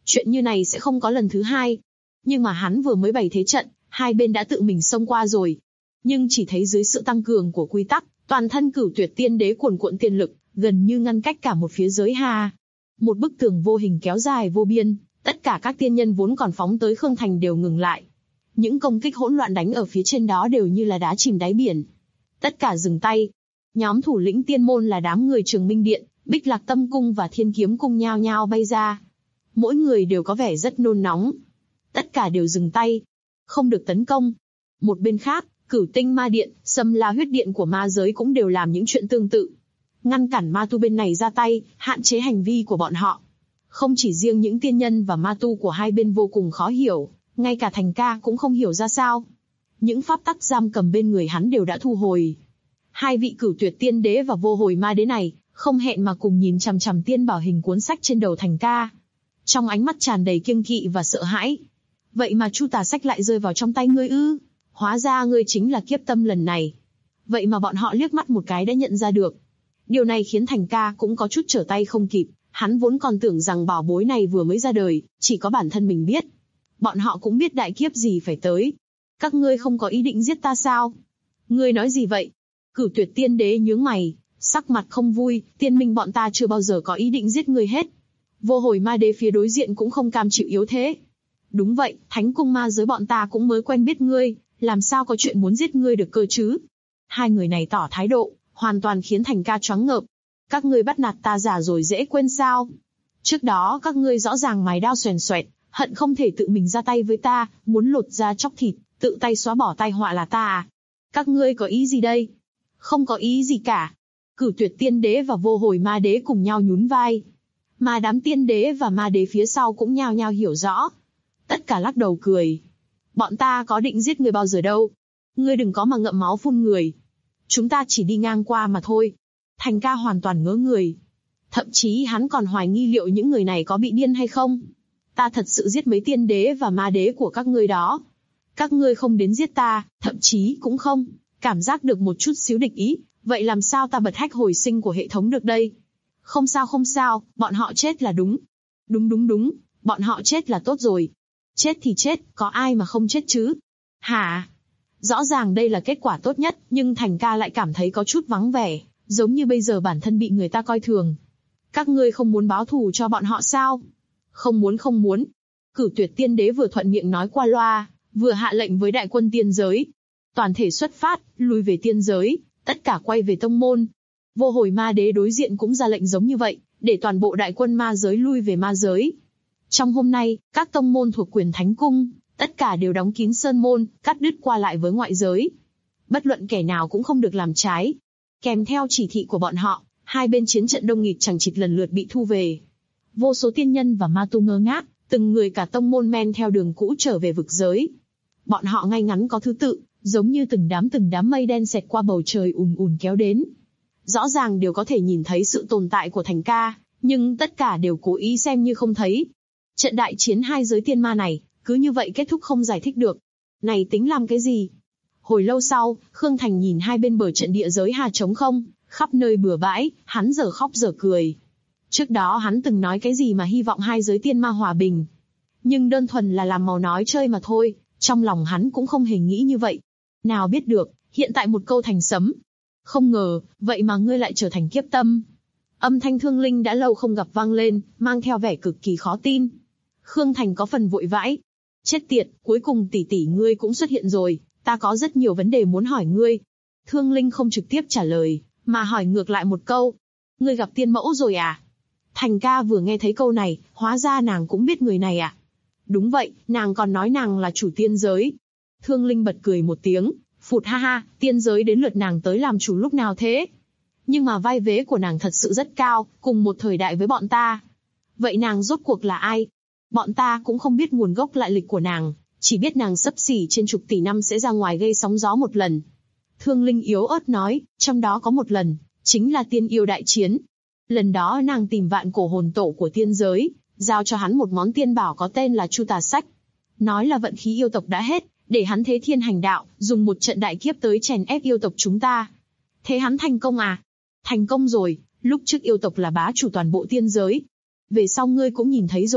chuyện như này sẽ không có lần thứ hai. Nhưng mà hắn vừa mới bày thế trận, hai bên đã tự mình xông qua rồi. Nhưng chỉ thấy dưới sự tăng cường của quy tắc, toàn thân Cửu Tuyệt Tiên Đế cuồn cuộn tiên lực, gần như ngăn cách cả một phía giới ha. Một bức tường vô hình kéo dài vô biên, tất cả các tiên nhân vốn còn phóng tới Khương Thành đều ngừng lại. Những công kích hỗn loạn đánh ở phía trên đó đều như là đá chìm đáy biển. Tất cả dừng tay. Nhóm thủ lĩnh tiên môn là đám người Trường Minh Điện, Bích Lạc Tâm Cung và Thiên Kiếm Cung nhao nhao bay ra. Mỗi người đều có vẻ rất nôn nóng. Tất cả đều dừng tay. Không được tấn công. Một bên khác, Cửu Tinh Ma Điện, Sâm La Huyết Điện của ma giới cũng đều làm những chuyện tương tự. Ngăn cản ma tu bên này ra tay, hạn chế hành vi của bọn họ. Không chỉ riêng những tiên nhân và ma tu của hai bên vô cùng khó hiểu, ngay cả Thành Ca cũng không hiểu ra sao. Những pháp tắc giam cầm bên người hắn đều đã thu hồi. Hai vị Cửu Tuyệt Tiên Đế và Vô Hồi Ma Đế này, không hẹn mà cùng nhìn chằm chằm tiên bảo hình cuốn sách trên đầu Thành Ca. Trong ánh mắt tràn đầy kiêng kỵ và sợ hãi. Vậy mà Chu Tà Sách lại rơi vào trong tay ngươi ư? Hóa ra ngươi chính là kiếp tâm lần này. Vậy mà bọn họ liếc mắt một cái đã nhận ra được. Điều này khiến Thành Ca cũng có chút trở tay không kịp. Hắn vốn còn tưởng rằng bảo bối này vừa mới ra đời, chỉ có bản thân mình biết. Bọn họ cũng biết đại kiếp gì phải tới. Các ngươi không có ý định giết ta sao? Ngươi nói gì vậy? Cửu Tuyệt Tiên Đế nhướng mày, sắc mặt không vui, tiên minh bọn ta chưa bao giờ có ý định giết ngươi hết. Vô Hồi Ma Đế phía đối diện cũng không cam chịu yếu thế. Đúng vậy, Thánh Cung ma giới bọn ta cũng mới quen biết ngươi, làm sao có chuyện muốn giết ngươi được cơ chứ? Hai người này tỏ thái độ, hoàn toàn khiến Thành Ca choáng ngợp. Các ngươi bắt nạt ta già rồi dễ quên sao? Trước đó các ngươi rõ ràng mài đao xoèn xoẹt, hận không thể tự mình ra tay với ta, muốn lột da chóc thịt, tự tay xóa bỏ tai họa là ta à? Các ngươi có ý gì đây? Không có ý gì cả. Cửu Tuyệt Tiên Đế và Vô Hồi Ma Đế cùng nhau nhún vai. Mà đám tiên đế và ma đế phía sau cũng nhao nhao hiểu rõ. Tất cả lắc đầu cười. Bọn ta có định giết người bao giờ đâu. Ngươi đừng có mà ngậm máu phun người. Chúng ta chỉ đi ngang qua mà thôi. Thành Ca hoàn toàn ngớ người. Thậm chí hắn còn hoài nghi liệu những người này có bị điên hay không. Ta thật sự giết mấy tiên đế và ma đế của các ngươi đó. Các ngươi không đến giết ta, thậm chí cũng không cảm giác được một chút xíu địch ý. Vậy làm sao ta bật hack hồi sinh của hệ thống được đây? Không sao, bọn họ chết là đúng. Đúng, bọn họ chết là tốt rồi. Chết thì chết, có ai mà không chết chứ? Hả? Rõ ràng đây là kết quả tốt nhất, nhưng Thành Ca lại cảm thấy có chút vắng vẻ, giống như bây giờ bản thân bị người ta coi thường. Các ngươi không muốn báo thù cho bọn họ sao? Không muốn. Cửu Tuyệt Tiên Đế vừa thuận miệng nói qua loa, vừa hạ lệnh với đại quân tiên giới. Toàn thể xuất phát, lui về tiên giới, tất cả quay về tông môn. Vô Hồi Ma Đế đối diện cũng ra lệnh giống như vậy, để toàn bộ đại quân ma giới lui về ma giới. Trong hôm nay, các tông môn thuộc quyền Thánh Cung, tất cả đều đóng kín sơn môn, cắt đứt qua lại với ngoại giới. Bất luận kẻ nào cũng không được làm trái. Kèm theo chỉ thị của bọn họ, hai bên chiến trận đông nghịt chằng chịt lần lượt bị thu về. Vô số tiên nhân và ma tu ngơ ngác, từng người cả tông môn men theo đường cũ trở về vực giới. Bọn họ ngay ngắn có thứ tự, giống như từng đám mây đen xẹt qua bầu trời ùn kéo đến. Rõ ràng đều có thể nhìn thấy sự tồn tại của Thành Ca, nhưng tất cả đều cố ý xem như không thấy. Trận đại chiến hai giới tiên ma này, cứ như vậy kết thúc không giải thích được. Này tính làm cái gì? Hồi lâu sau, Khương Thành nhìn hai bên bờ trận địa giới hà trống không, khắp nơi bừa bãi, hắn giờ khóc giờ cười. Trước đó hắn từng nói cái gì mà hy vọng hai giới tiên ma hòa bình. Nhưng đơn thuần là làm màu nói chơi mà thôi, trong lòng hắn cũng không hề nghĩ như vậy. Nào biết được, hiện tại một câu thành sấm. Không ngờ, vậy mà ngươi lại trở thành kiếp tâm. Âm thanh Thương Linh đã lâu không gặp vang lên, mang theo vẻ cực kỳ khó tin. Khương Thành có phần vội vãi. Chết tiệt, cuối cùng tỷ tỷ ngươi cũng xuất hiện rồi, ta có rất nhiều vấn đề muốn hỏi ngươi. Thương Linh không trực tiếp trả lời, mà hỏi ngược lại một câu. Ngươi gặp tiên mẫu rồi à? Thành Ca vừa nghe thấy câu này, hóa ra nàng cũng biết người này à? Đúng vậy, nàng còn nói nàng là chủ tiên giới. Thương Linh bật cười một tiếng, phụt ha ha, tiên giới đến lượt nàng tới làm chủ lúc nào thế? Nhưng mà vai vế của nàng thật sự rất cao, cùng một thời đại với bọn ta. Vậy nàng rốt cuộc là ai? Bọn ta cũng không biết nguồn gốc lại lịch của nàng, chỉ biết nàng xấp xỉ trên chục tỷ năm sẽ ra ngoài gây sóng gió một lần. Thương Linh yếu ớt nói, trong đó có một lần, chính là tiên yêu đại chiến. Lần đó nàng tìm vạn cổ hồn tổ của tiên giới, giao cho hắn một món tiên bảo có tên là Chu Tà Sách. Nói là vận khí yêu tộc đã hết, để hắn thế thiên hành đạo, dùng một trận đại kiếp tới chèn ép yêu tộc chúng ta. Thế hắn thành công à? Thành công rồi, lúc trước yêu tộc là bá chủ toàn bộ tiên giới. Về sau ngươi cũng nhìn thấy rồi,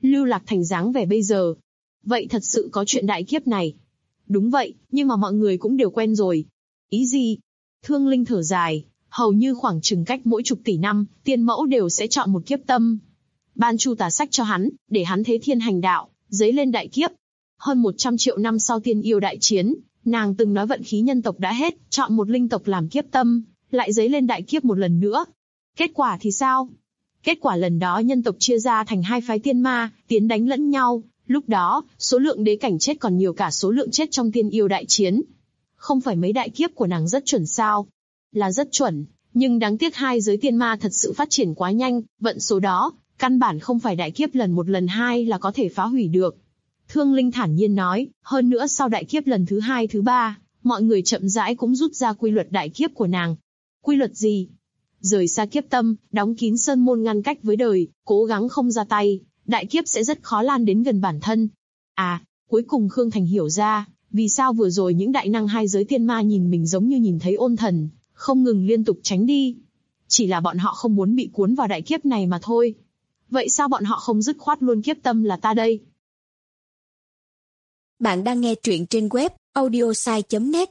lưu lạc thành dáng vẻ bây giờ. Vậy thật sự có chuyện đại kiếp này? Đúng vậy, nhưng mà mọi người cũng đều quen rồi. Ý gì? Thương Linh thở dài, hầu như khoảng chừng cách mỗi chục tỷ năm, tiên mẫu đều sẽ chọn một kiếp tâm. Ban chu tà sách cho hắn, để hắn thế thiên hành đạo, dấy lên đại kiếp. Hơn 100 triệu năm sau tiên yêu đại chiến, nàng từng nói vận khí nhân tộc đã hết, chọn một linh tộc làm kiếp tâm, lại dấy lên đại kiếp một lần nữa. Kết quả thì sao? Kết quả lần đó nhân tộc chia ra thành 2 phái tiên ma, tiến đánh lẫn nhau. Lúc đó, số lượng đế cảnh chết còn nhiều cả số lượng chết trong tiên yêu đại chiến. Không phải mấy đại kiếp của nàng rất chuẩn sao? Là rất chuẩn, nhưng đáng tiếc 2 giới tiên ma thật sự phát triển quá nhanh, vận số đó, căn bản không phải đại kiếp lần 1 lần 2 là có thể phá hủy được. Thương Linh thản nhiên nói, hơn nữa sau đại kiếp lần thứ 2 thứ 3, mọi người chậm rãi cũng rút ra quy luật đại kiếp của nàng. Quy luật gì? Rời xa kiếp tâm, đóng kín sơn môn ngăn cách với đời, cố gắng không ra tay, đại kiếp sẽ rất khó lan đến gần bản thân. Cuối cùng Khương Thành hiểu ra, vì sao vừa rồi những đại năng 2 giới tiên ma nhìn mình giống như nhìn thấy ôn thần, không ngừng liên tục tránh đi. Chỉ là bọn họ không muốn bị cuốn vào đại kiếp này mà thôi. Vậy sao bọn họ không dứt khoát luôn kiếp tâm là ta đây? Bạn đang nghe truyện trên web audiosai.net.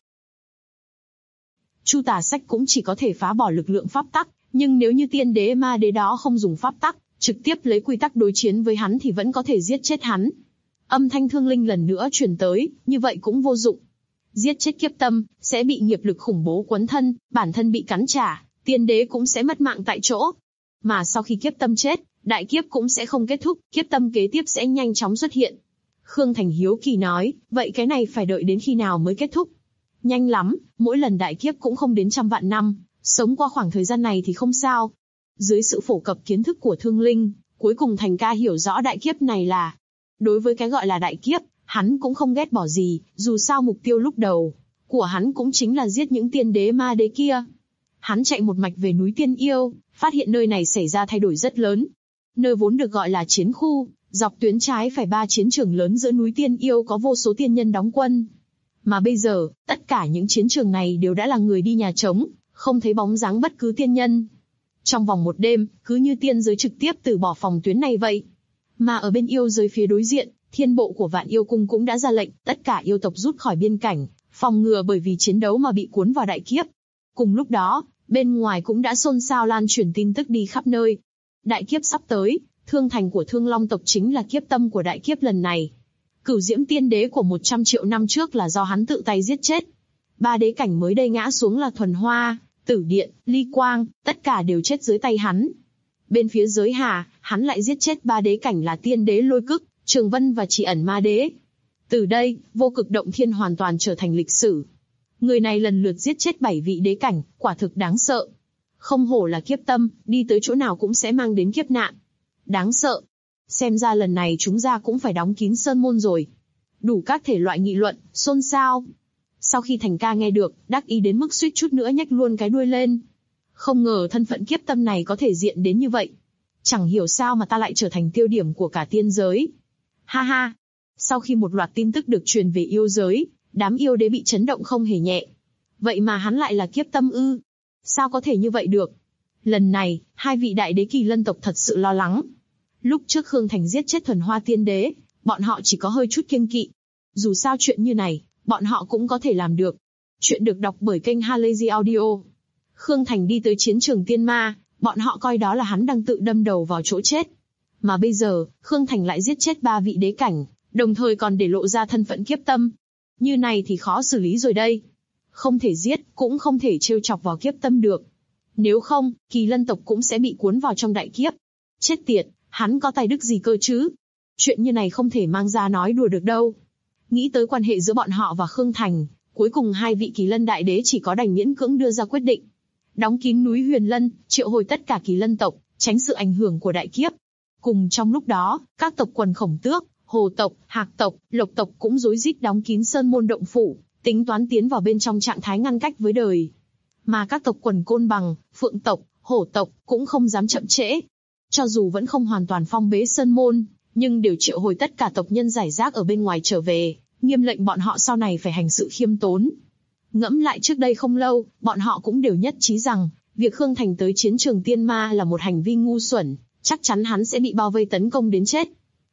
Chu tà sách cũng chỉ có thể phá bỏ lực lượng pháp tắc, nhưng nếu như tiên đế ma đế đó không dùng pháp tắc, trực tiếp lấy quy tắc đối chiến với hắn thì vẫn có thể giết chết hắn. Âm thanh Thương Linh lần nữa truyền tới, như vậy cũng vô dụng. Giết chết kiếp tâm, sẽ bị nghiệp lực khủng bố quấn thân, bản thân bị cắn trả, tiên đế cũng sẽ mất mạng tại chỗ. Mà sau khi kiếp tâm chết, đại kiếp cũng sẽ không kết thúc, kiếp tâm kế tiếp sẽ nhanh chóng xuất hiện. Khương Thành hiếu kỳ nói, vậy cái này phải đợi đến khi nào mới kết thúc? Nhanh lắm, mỗi lần đại kiếp cũng không đến 100 vạn năm, sống qua khoảng thời gian này thì không sao. Dưới sự phổ cập kiến thức của Thương Linh, cuối cùng Thành ca hiểu rõ đại kiếp này là... Đối với cái gọi là đại kiếp, hắn cũng không ghét bỏ gì, dù sao mục tiêu lúc đầu của hắn cũng chính là giết những tiên đế ma đế kia. Hắn chạy một mạch về núi Tiên Yêu, phát hiện nơi này xảy ra thay đổi rất lớn. Nơi vốn được gọi là chiến khu, dọc tuyến trái phải 3 chiến trường lớn giữa núi Tiên Yêu có vô số tiên nhân đóng quân. Mà bây giờ, tất cả những chiến trường này đều đã là người đi nhà trống, không thấy bóng dáng bất cứ tiên nhân. Trong vòng một đêm, cứ như tiên giới trực tiếp từ bỏ phòng tuyến này vậy. Mà ở bên yêu giới phía đối diện, thiên bộ của Vạn Yêu Cung cũng đã ra lệnh, tất cả yêu tộc rút khỏi biên cảnh, phòng ngừa bởi vì chiến đấu mà bị cuốn vào đại kiếp. Cùng lúc đó, bên ngoài cũng đã xôn xao lan truyền tin tức đi khắp nơi. Đại kiếp sắp tới, thương thành của Thương Long tộc chính là kiếp tâm của đại kiếp lần này. Cửu Diễm tiên đế của 100 triệu năm trước là do hắn tự tay giết chết. 3 đế cảnh mới đây ngã xuống là Thuần Hoa, Tử Điện, Ly Quang, tất cả đều chết dưới tay hắn. Bên phía giới Hà, hắn lại giết chết 3 đế cảnh là Tiên đế Lôi Cức, Trường Vân và Chỉ Ẩn Ma đế. Từ đây, Vô Cực Động Thiên hoàn toàn trở thành lịch sử. Người này lần lượt giết chết 7 vị đế cảnh, quả thực đáng sợ. Không hổ là kiếp tâm, đi tới chỗ nào cũng sẽ mang đến kiếp nạn. Đáng sợ. Xem ra lần này chúng ta cũng phải đóng kín sơn môn rồi. Đủ các thể loại nghị luận, xôn xao. Sau khi Thành ca nghe được, đắc ý đến mức suýt chút nữa nhếch luôn cái đuôi lên. Không ngờ thân phận kiếp tâm này có thể diện đến như vậy. Chẳng hiểu sao mà ta lại trở thành tiêu điểm của cả tiên giới. Ha ha. Sau khi một loạt tin tức được truyền về yêu giới, đám yêu đế bị chấn động không hề nhẹ. Vậy mà hắn lại là kiếp tâm ư? Sao có thể như vậy được? Lần này, 2 vị đại đế Kỳ Lân tộc thật sự lo lắng. Lúc trước Khương Thành giết chết Thuần Hoa tiên đế, bọn họ chỉ có hơi chút kiêng kỵ. Dù sao chuyện như này, bọn họ cũng có thể làm được. Chuyện được đọc bởi kênh Halazy Audio. Khương Thành đi tới chiến trường tiên ma, bọn họ coi đó là hắn đang tự đâm đầu vào chỗ chết. Mà bây giờ, Khương Thành lại giết chết 3 vị đế cảnh, đồng thời còn để lộ ra thân phận kiếp tâm. Như này thì khó xử lý rồi đây. Không thể giết, cũng không thể trêu chọc vào kiếp tâm được. Nếu không, Kỳ Lân tộc cũng sẽ bị cuốn vào trong đại kiếp. Chết tiệt, hắn có tài đức gì cơ chứ? Chuyện như này không thể mang ra nói đùa được đâu. Nghĩ tới quan hệ giữa bọn họ và Khương Thành, cuối cùng 2 vị Kỳ Lân đại đế chỉ có đành miễn cưỡng đưa ra quyết định. Đóng kín núi Huyền Lân, triệu hồi tất cả Kỳ Lân tộc, tránh sự ảnh hưởng của đại kiếp. Cùng trong lúc đó, các tộc quần Khổng Tước, Hồ tộc, Hạc tộc, Lộc tộc cũng rối rít đóng kín sơn môn động phủ, tính toán tiến vào bên trong trạng thái ngăn cách với đời. Mà các tộc quần Côn Bằng, Phượng tộc, Hổ tộc cũng không dám chậm trễ. Cho dù vẫn không hoàn toàn phong bế sơn môn, nhưng đều triệu hồi tất cả tộc nhân rải rác ở bên ngoài trở về, nghiêm lệnh bọn họ sau này phải hành sự khiêm tốn. Ngẫm lại trước đây không lâu, bọn họ cũng đều nhất trí rằng, việc Khương Thành tới chiến trường tiên ma là một hành vi ngu xuẩn, chắc chắn hắn sẽ bị bao vây tấn công đến chết.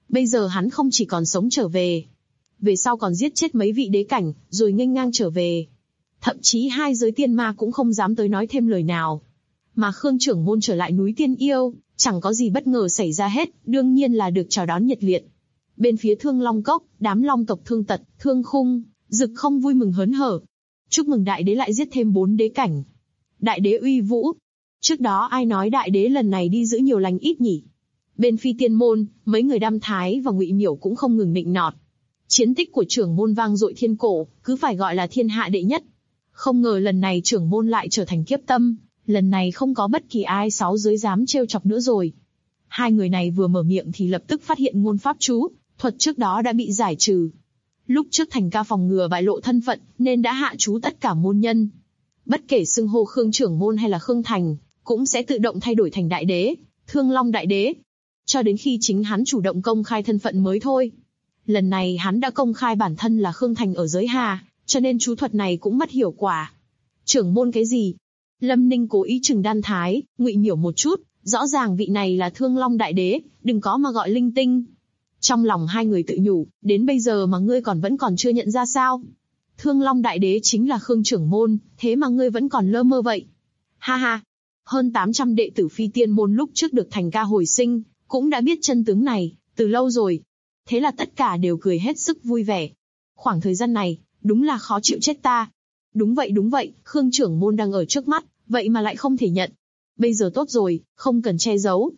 Bây giờ hắn không chỉ còn sống trở về, về sau còn giết chết mấy vị đế cảnh, rồi nghênh ngang trở về. Thậm chí hai giới tiên ma cũng không dám tới nói thêm lời nào. Mà Khương trưởng môn trở lại núi Tiên Yêu, chẳng có gì bất ngờ xảy ra hết, đương nhiên là được chào đón nhiệt liệt. Bên phía Thương Long Cốc, đám long tộc Thương Tật, Thương Khung, Dực Không vui mừng hớn hở. Chúc mừng đại đế lại giết thêm 4 đế cảnh. Đại đế uy vũ. Trước đó ai nói đại đế lần này đi giữ nhiều lành ít nhỉ? Bên Phi Tiên môn, mấy người Đam Thái và Ngụy Miểu cũng không ngừng nịnh nọt. Chiến tích của trưởng môn vang dội thiên cổ, cứ phải gọi là thiên hạ đệ nhất. Không ngờ lần này trưởng môn lại trở thành kiếp tâm, lần này không có bất kỳ ai sáu giới dám trêu chọc nữa rồi. Hai người này vừa mở miệng thì lập tức phát hiện ngôn pháp chú, thuật trước đó đã bị giải trừ. Lúc trước Thành Ca phòng ngừa bại lộ thân phận, nên đã hạ chú tất cả môn nhân. Bất kể xưng hô Khương trưởng môn hay là Khương Thành, cũng sẽ tự động thay đổi thành đại đế, Thương Long đại đế. Cho đến khi chính hắn chủ động công khai thân phận mới thôi. Lần này hắn đã công khai bản thân là Khương Thành ở giới Hà, cho nên chú thuật này cũng mất hiệu quả. Trưởng môn cái gì? Lâm Ninh cố ý chừng Đan Thái, Ngụy Miểu một chút, rõ ràng vị này là Thương Long đại đế, đừng có mà gọi linh tinh. Trong lòng hai người tự nhủ, đến bây giờ mà ngươi vẫn còn chưa nhận ra sao? Thương Long đại đế chính là Khương trưởng môn, thế mà ngươi vẫn còn lơ mơ vậy. Ha ha, hơn 800 đệ tử Phi Tiên môn lúc trước được Thành Ca hồi sinh, cũng đã biết chân tướng này, từ lâu rồi. Thế là tất cả đều cười hết sức vui vẻ. Khoảng thời gian này, đúng là khó chịu chết ta. Đúng vậy, Khương trưởng môn đang ở trước mắt, vậy mà lại không thể nhận. Bây giờ tốt rồi, không cần che giấu.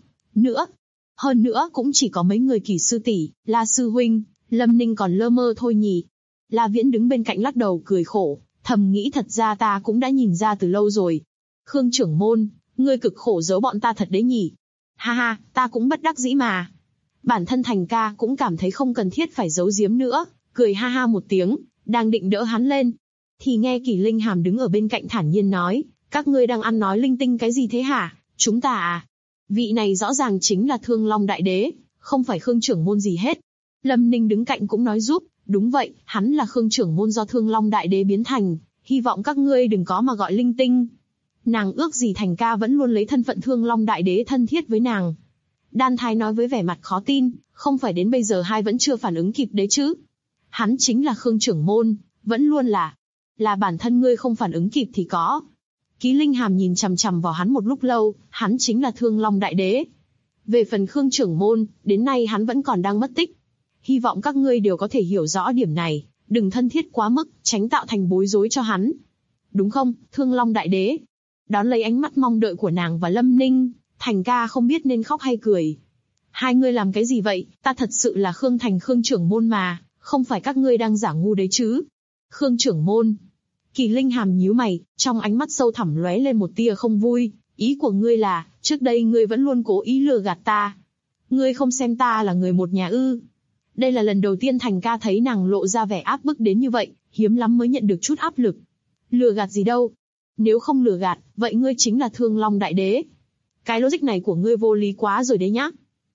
Hơn nữa cũng chỉ có mấy người Kỳ sư tỷ, La sư huynh, Lâm Ninh còn lơ mơ thôi nhỉ. La Viễn đứng bên cạnh lắc đầu cười khổ, thầm nghĩ thật ra ta cũng đã nhìn ra từ lâu rồi. Khương trưởng môn, ngươi cực khổ giấu bọn ta thật đấy nhỉ. Ha ha, ta cũng bất đắc dĩ mà. Bản thân Thành Ca cũng cảm thấy không cần thiết phải giấu giếm nữa, cười ha ha một tiếng, đang định đỡ hắn lên. Thì nghe Kỳ Linh Hàm đứng ở bên cạnh thản nhiên nói, các ngươi đang ăn nói linh tinh cái gì thế hả? Chúng ta à? Vị này rõ ràng chính là Thương Long đại đế, không phải Khương trưởng môn gì hết. Lâm Ninh đứng cạnh cũng nói giúp, đúng vậy, hắn là Khương trưởng môn do Thương Long đại đế biến thành, hy vọng các ngươi đừng có mà gọi linh tinh. Nàng ước gì Thành Ca vẫn luôn lấy thân phận Thương Long đại đế thân thiết với nàng. Đan Thái nói với vẻ mặt khó tin, không phải đến bây giờ hai vẫn chưa phản ứng kịp đấy chứ. Hắn chính là Khương trưởng môn, vẫn luôn là bản thân ngươi không phản ứng kịp thì có. Ký Linh Hàm nhìn chằm chằm vào hắn một lúc lâu, hắn chính là Thương Long đại đế. Về phần Khương trưởng môn, đến nay hắn vẫn còn đang mất tích. Hy vọng các ngươi đều có thể hiểu rõ điểm này, đừng thân thiết quá mức, tránh tạo thành bối rối cho hắn. Đúng không, Thương Long đại đế? Đón lấy ánh mắt mong đợi của nàng và Lâm Ninh, Thành Ca không biết nên khóc hay cười. Hai ngươi làm cái gì vậy, ta thật sự là Khương Thành Khương trưởng môn mà, không phải các ngươi đang giả ngu đấy chứ. Khương trưởng môn. Kỳ Linh Hàm nhíu mày, trong ánh mắt sâu thẳm lóe lên một tia không vui, ý của ngươi là, trước đây ngươi vẫn luôn cố ý lừa gạt ta. Ngươi không xem ta là người một nhà ư? Đây là lần đầu tiên Thành Ca thấy nàng lộ ra vẻ áp bức đến như vậy, hiếm lắm mới nhận được chút áp lực. Lừa gạt gì đâu? Nếu không lừa gạt, vậy ngươi chính là Thương Long đại đế. Cái logic này của ngươi vô lý quá rồi đấy nhá.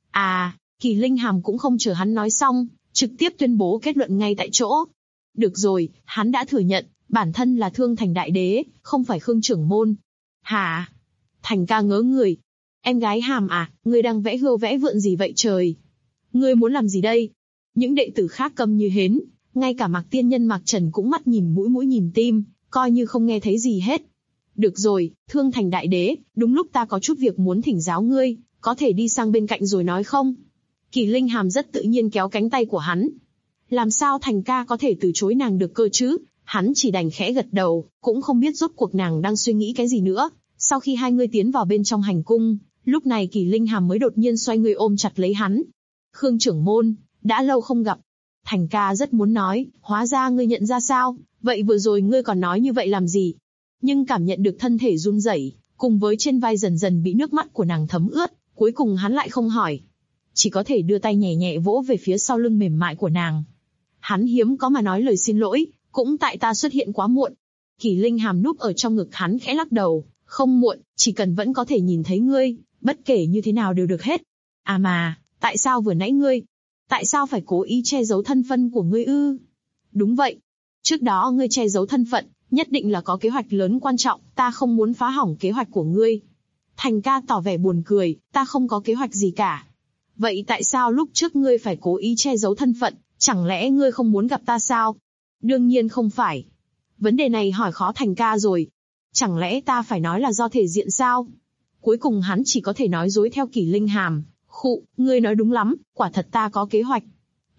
À, Kỳ Linh Hàm cũng không chờ hắn nói xong, trực tiếp tuyên bố kết luận ngay tại chỗ. Được rồi, hắn đã thừa nhận, bản thân là Thương Thành đại đế, không phải Khương trưởng môn. Hả? Thành Ca ngớ người. Em gái Hàm à, ngươi đang vẽ hươu vẽ vượn gì vậy trời? Ngươi muốn làm gì đây? Những đệ tử khác câm như hến, ngay cả Mạc Tiên Nhân Mạc Trần cũng mắt nhìn mũi nhìn tim, coi như không nghe thấy gì hết. Được rồi, Thương Thành đại đế, đúng lúc ta có chút việc muốn thỉnh giáo ngươi, có thể đi sang bên cạnh rồi nói không? Kỳ Linh Hàm rất tự nhiên kéo cánh tay của hắn. Làm sao Thành Ca có thể từ chối nàng được cơ chứ? Hắn chỉ đành khẽ gật đầu, cũng không biết rốt cuộc nàng đang suy nghĩ cái gì nữa. Sau khi hai người tiến vào bên trong hành cung, lúc này Kỳ Linh Hàm mới đột nhiên xoay người ôm chặt lấy hắn. Khương trưởng môn, đã lâu không gặp. Thành Ca rất muốn nói, hóa ra ngươi nhận ra sao? Vậy vừa rồi ngươi còn nói như vậy làm gì? Nhưng cảm nhận được thân thể run rẩy, cùng với trên vai dần dần bị nước mắt của nàng thấm ướt, cuối cùng hắn lại không hỏi. Chỉ có thể đưa tay nhẹ nhẹ vỗ về phía sau lưng mềm mại của nàng. Hắn hiếm có mà nói lời xin lỗi, cũng tại ta xuất hiện quá muộn. Kỳ Linh Hàm núp ở trong ngực hắn khẽ lắc đầu, không muộn, chỉ cần vẫn có thể nhìn thấy ngươi, bất kể như thế nào đều được hết. À mà, tại sao vừa nãy tại sao phải cố ý che giấu thân phận của ngươi ư? Đúng vậy. Trước đó ngươi che giấu thân phận, nhất định là có kế hoạch lớn quan trọng, ta không muốn phá hỏng kế hoạch của ngươi. Thành Ca tỏ vẻ buồn cười, ta không có kế hoạch gì cả. Vậy tại sao lúc trước ngươi phải cố ý che giấu thân phận, chẳng lẽ ngươi không muốn gặp ta sao? Đương nhiên không phải. Vấn đề này hỏi khó Thành ca rồi. Chẳng lẽ ta phải nói là do thể diện sao? Cuối cùng hắn chỉ có thể nói dối theo Kỷ Linh Hàm. Khụ, ngươi nói đúng lắm, quả thật ta có kế hoạch.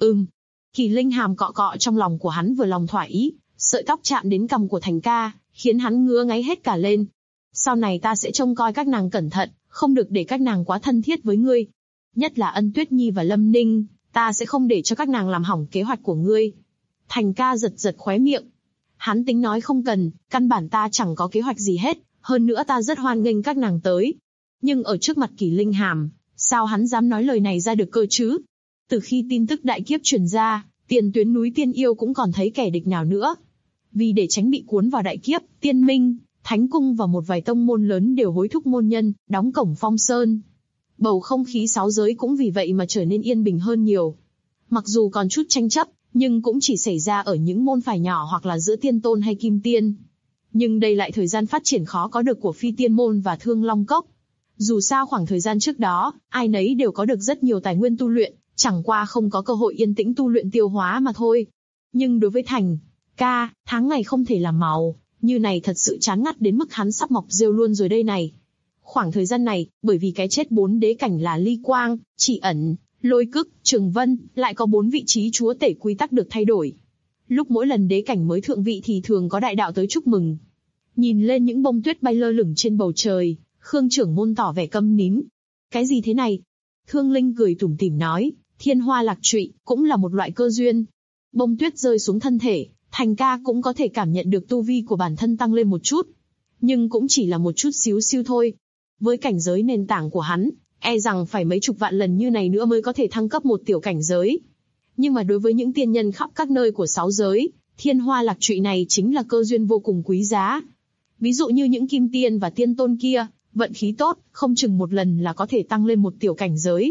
Kỷ Linh Hàm cọ cọ trong lòng của hắn vừa lòng thỏa ý, sợi tóc chạm đến cằm của Thành ca, khiến hắn ngứa ngáy hết cả lên. Sau này ta sẽ trông coi các nàng cẩn thận, không được để các nàng quá thân thiết với ngươi. Nhất là Ân Tuyết Nhi và Lâm Ninh, ta sẽ không để cho các nàng làm hỏng kế hoạch của ngươi. Thành ca giật giật khóe miệng. Hắn tính nói không cần, căn bản ta chẳng có kế hoạch gì hết, hơn nữa ta rất hoan nghênh các nàng tới. Nhưng ở trước mặt Kỷ Linh Hàm, sao hắn dám nói lời này ra được cơ chứ? Từ khi tin tức đại kiếp truyền ra, tiền tuyến núi Tiên Yêu cũng còn thấy kẻ địch nào nữa. Vì để tránh bị cuốn vào đại kiếp, Tiên Minh, Thánh Cung và một vài tông môn lớn đều hối thúc môn nhân, đóng cổng Phong Sơn. Bầu không khí sáu giới cũng vì vậy mà trở nên yên bình hơn nhiều. Mặc dù còn chút tranh chấp, nhưng cũng chỉ xảy ra ở những môn phái nhỏ hoặc là giữa Tiên Tôn hay Kim Tiên. Nhưng đây lại thời gian phát triển khó có được của Phi Tiên Môn và Thương Long Cốc. Dù sao khoảng thời gian trước đó, ai nấy đều có được rất nhiều tài nguyên tu luyện, chẳng qua không có cơ hội yên tĩnh tu luyện tiêu hóa mà thôi. Nhưng đối với Thành ca, tháng ngày không thể làm màu, như này thật sự chán ngắt đến mức hắn sắp mọc rêu luôn rồi đây này. Khoảng thời gian này, bởi vì cái chết 4 đế cảnh là Ly Quang, Chỉ Ẩn, Lôi Cức, Trường Vân, lại có 4 vị trí chúa tể quy tắc được thay đổi. Lúc mỗi lần đế cảnh mới thượng vị thì thường có đại đạo tới chúc mừng. Nhìn lên những bông tuyết bay lơ lửng trên bầu trời, Khương trưởng môn tỏ vẻ câm nín. Cái gì thế này? Thương Linh cười tủm tỉm nói, thiên hoa lạc trụy, cũng là một loại cơ duyên. Bông tuyết rơi xuống thân thể, Thành ca cũng có thể cảm nhận được tu vi của bản thân tăng lên một chút. Nhưng cũng chỉ là một chút xíu xiu thôi. Với cảnh giới nền tảng của hắn, e rằng phải mấy chục vạn lần như này nữa mới có thể thăng cấp một tiểu cảnh giới. Nhưng mà đối với những tiên nhân khắp các nơi của 6 giới, thiên hoa lạc trụy này chính là cơ duyên vô cùng quý giá. Ví dụ như những kim tiên và tiên tôn kia, vận khí tốt, không chừng một lần là có thể tăng lên một tiểu cảnh giới.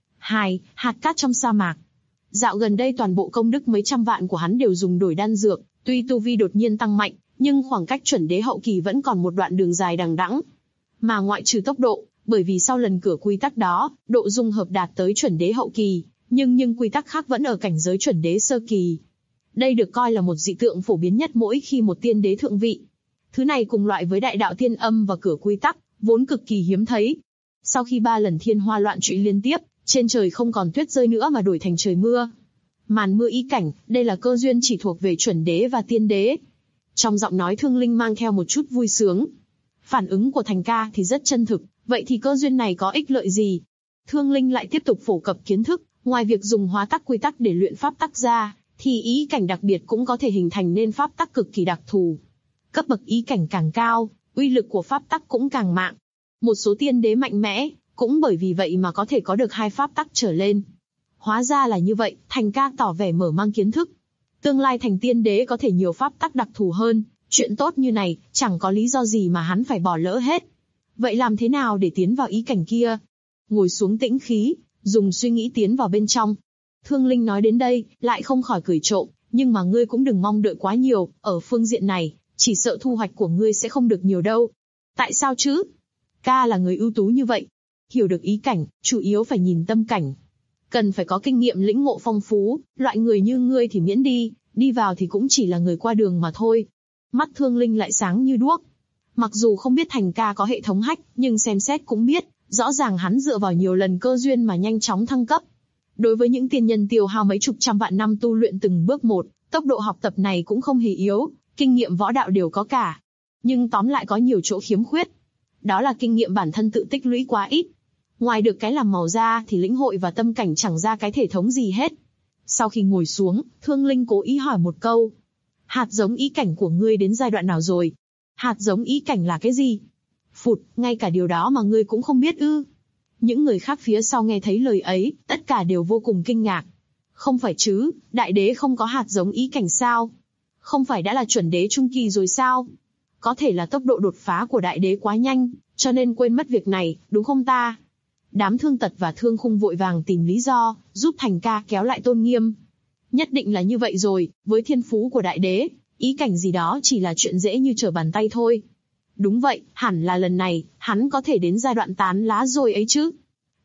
2. Hạt cát trong sa mạc. Dạo gần đây toàn bộ công đức mấy trăm vạn của hắn đều dùng đổi đan dược, tuy tu vi đột nhiên tăng mạnh, nhưng khoảng cách chuẩn đế hậu kỳ vẫn còn một đoạn đường dài đằng đẵng. Mà ngoại trừ tốc độ, bởi vì sau lần cửa quy tắc đó, độ dung hợp đạt tới chuẩn đế hậu kỳ, nhưng quy tắc khác vẫn ở cảnh giới chuẩn đế sơ kỳ. Đây được coi là một dị tượng phổ biến nhất mỗi khi một tiên đế thượng vị. Thứ này cùng loại với đại đạo thiên âm và cửa quy tắc, vốn cực kỳ hiếm thấy. Sau khi 3 lần thiên hoa loạn trụy liên tiếp, trên trời không còn tuyết rơi nữa mà đổi thành trời mưa. Màn mưa ý cảnh, đây là cơ duyên chỉ thuộc về chuẩn đế và tiên đế. Trong giọng nói Thương Linh mang theo một chút vui sướng. Phản ứng của Thành ca thì rất chân thực, vậy thì cơ duyên này có ích lợi gì? Thương Linh lại tiếp tục phổ cập kiến thức, ngoài việc dùng hóa tắc quy tắc để luyện pháp tắc ra, thì ý cảnh đặc biệt cũng có thể hình thành nên pháp tắc cực kỳ đặc thù. Cấp bậc ý cảnh càng cao, uy lực của pháp tắc cũng càng mạnh. Một số tiên đế mạnh mẽ, cũng bởi vì vậy mà có thể có được 2 pháp tắc trở lên. Hóa ra là như vậy, Thành ca tỏ vẻ mở mang kiến thức. Tương lai thành tiên đế có thể nhiều pháp tắc đặc thù hơn, chuyện tốt như này, chẳng có lý do gì mà hắn phải bỏ lỡ hết. Vậy làm thế nào để tiến vào ý cảnh kia? Ngồi xuống tĩnh khí, dùng suy nghĩ tiến vào bên trong. Thương Linh nói đến đây, lại không khỏi cười trộm, nhưng mà ngươi cũng đừng mong đợi quá nhiều, ở phương diện này, chỉ sợ thu hoạch của ngươi sẽ không được nhiều đâu. Tại sao chứ? Ca là người ưu tú như vậy. Hiểu được ý cảnh, chủ yếu phải nhìn tâm cảnh. Cần phải có kinh nghiệm lĩnh ngộ phong phú, loại người như ngươi thì miễn đi vào thì cũng chỉ là người qua đường mà thôi. Mắt Thương Linh lại sáng như đuốc. Mặc dù không biết Thành ca có hệ thống hack, nhưng xem xét cũng biết, rõ ràng hắn dựa vào nhiều lần cơ duyên mà nhanh chóng thăng cấp. Đối với những tiên nhân tiêu hao mấy chục trăm vạn năm tu luyện từng bước một, tốc độ học tập này cũng không hề yếu, kinh nghiệm võ đạo đều có cả. Nhưng tóm lại có nhiều chỗ khiếm khuyết. Đó là kinh nghiệm bản thân tự tích lũy quá ít. Ngoài được cái làm màu ra thì lĩnh hội và tâm cảnh chẳng ra cái thể thống gì hết. Sau khi ngồi xuống, Thương Linh cố ý hỏi một câu. Hạt giống ý cảnh của ngươi đến giai đoạn nào rồi? Hạt giống ý cảnh là cái gì? Phụt, ngay cả điều đó mà ngươi cũng không biết ư? Những người khác phía sau nghe thấy lời ấy, tất cả đều vô cùng kinh ngạc. Không phải chứ, đại đế không có hạt giống ý cảnh sao? Không phải đã là chuẩn đế trung kỳ rồi sao? Có thể là tốc độ đột phá của đại đế quá nhanh, cho nên quên mất việc này, đúng không ta? Đám Thương Tật và Thương Khung vội vàng tìm lý do, giúp Thành ca kéo lại tôn nghiêm. Nhất định là như vậy rồi, với thiên phú của đại đế, ý cảnh gì đó chỉ là chuyện dễ như trở bàn tay thôi. Đúng vậy, hẳn là lần này, hắn có thể đến giai đoạn tán lá rồi ấy chứ.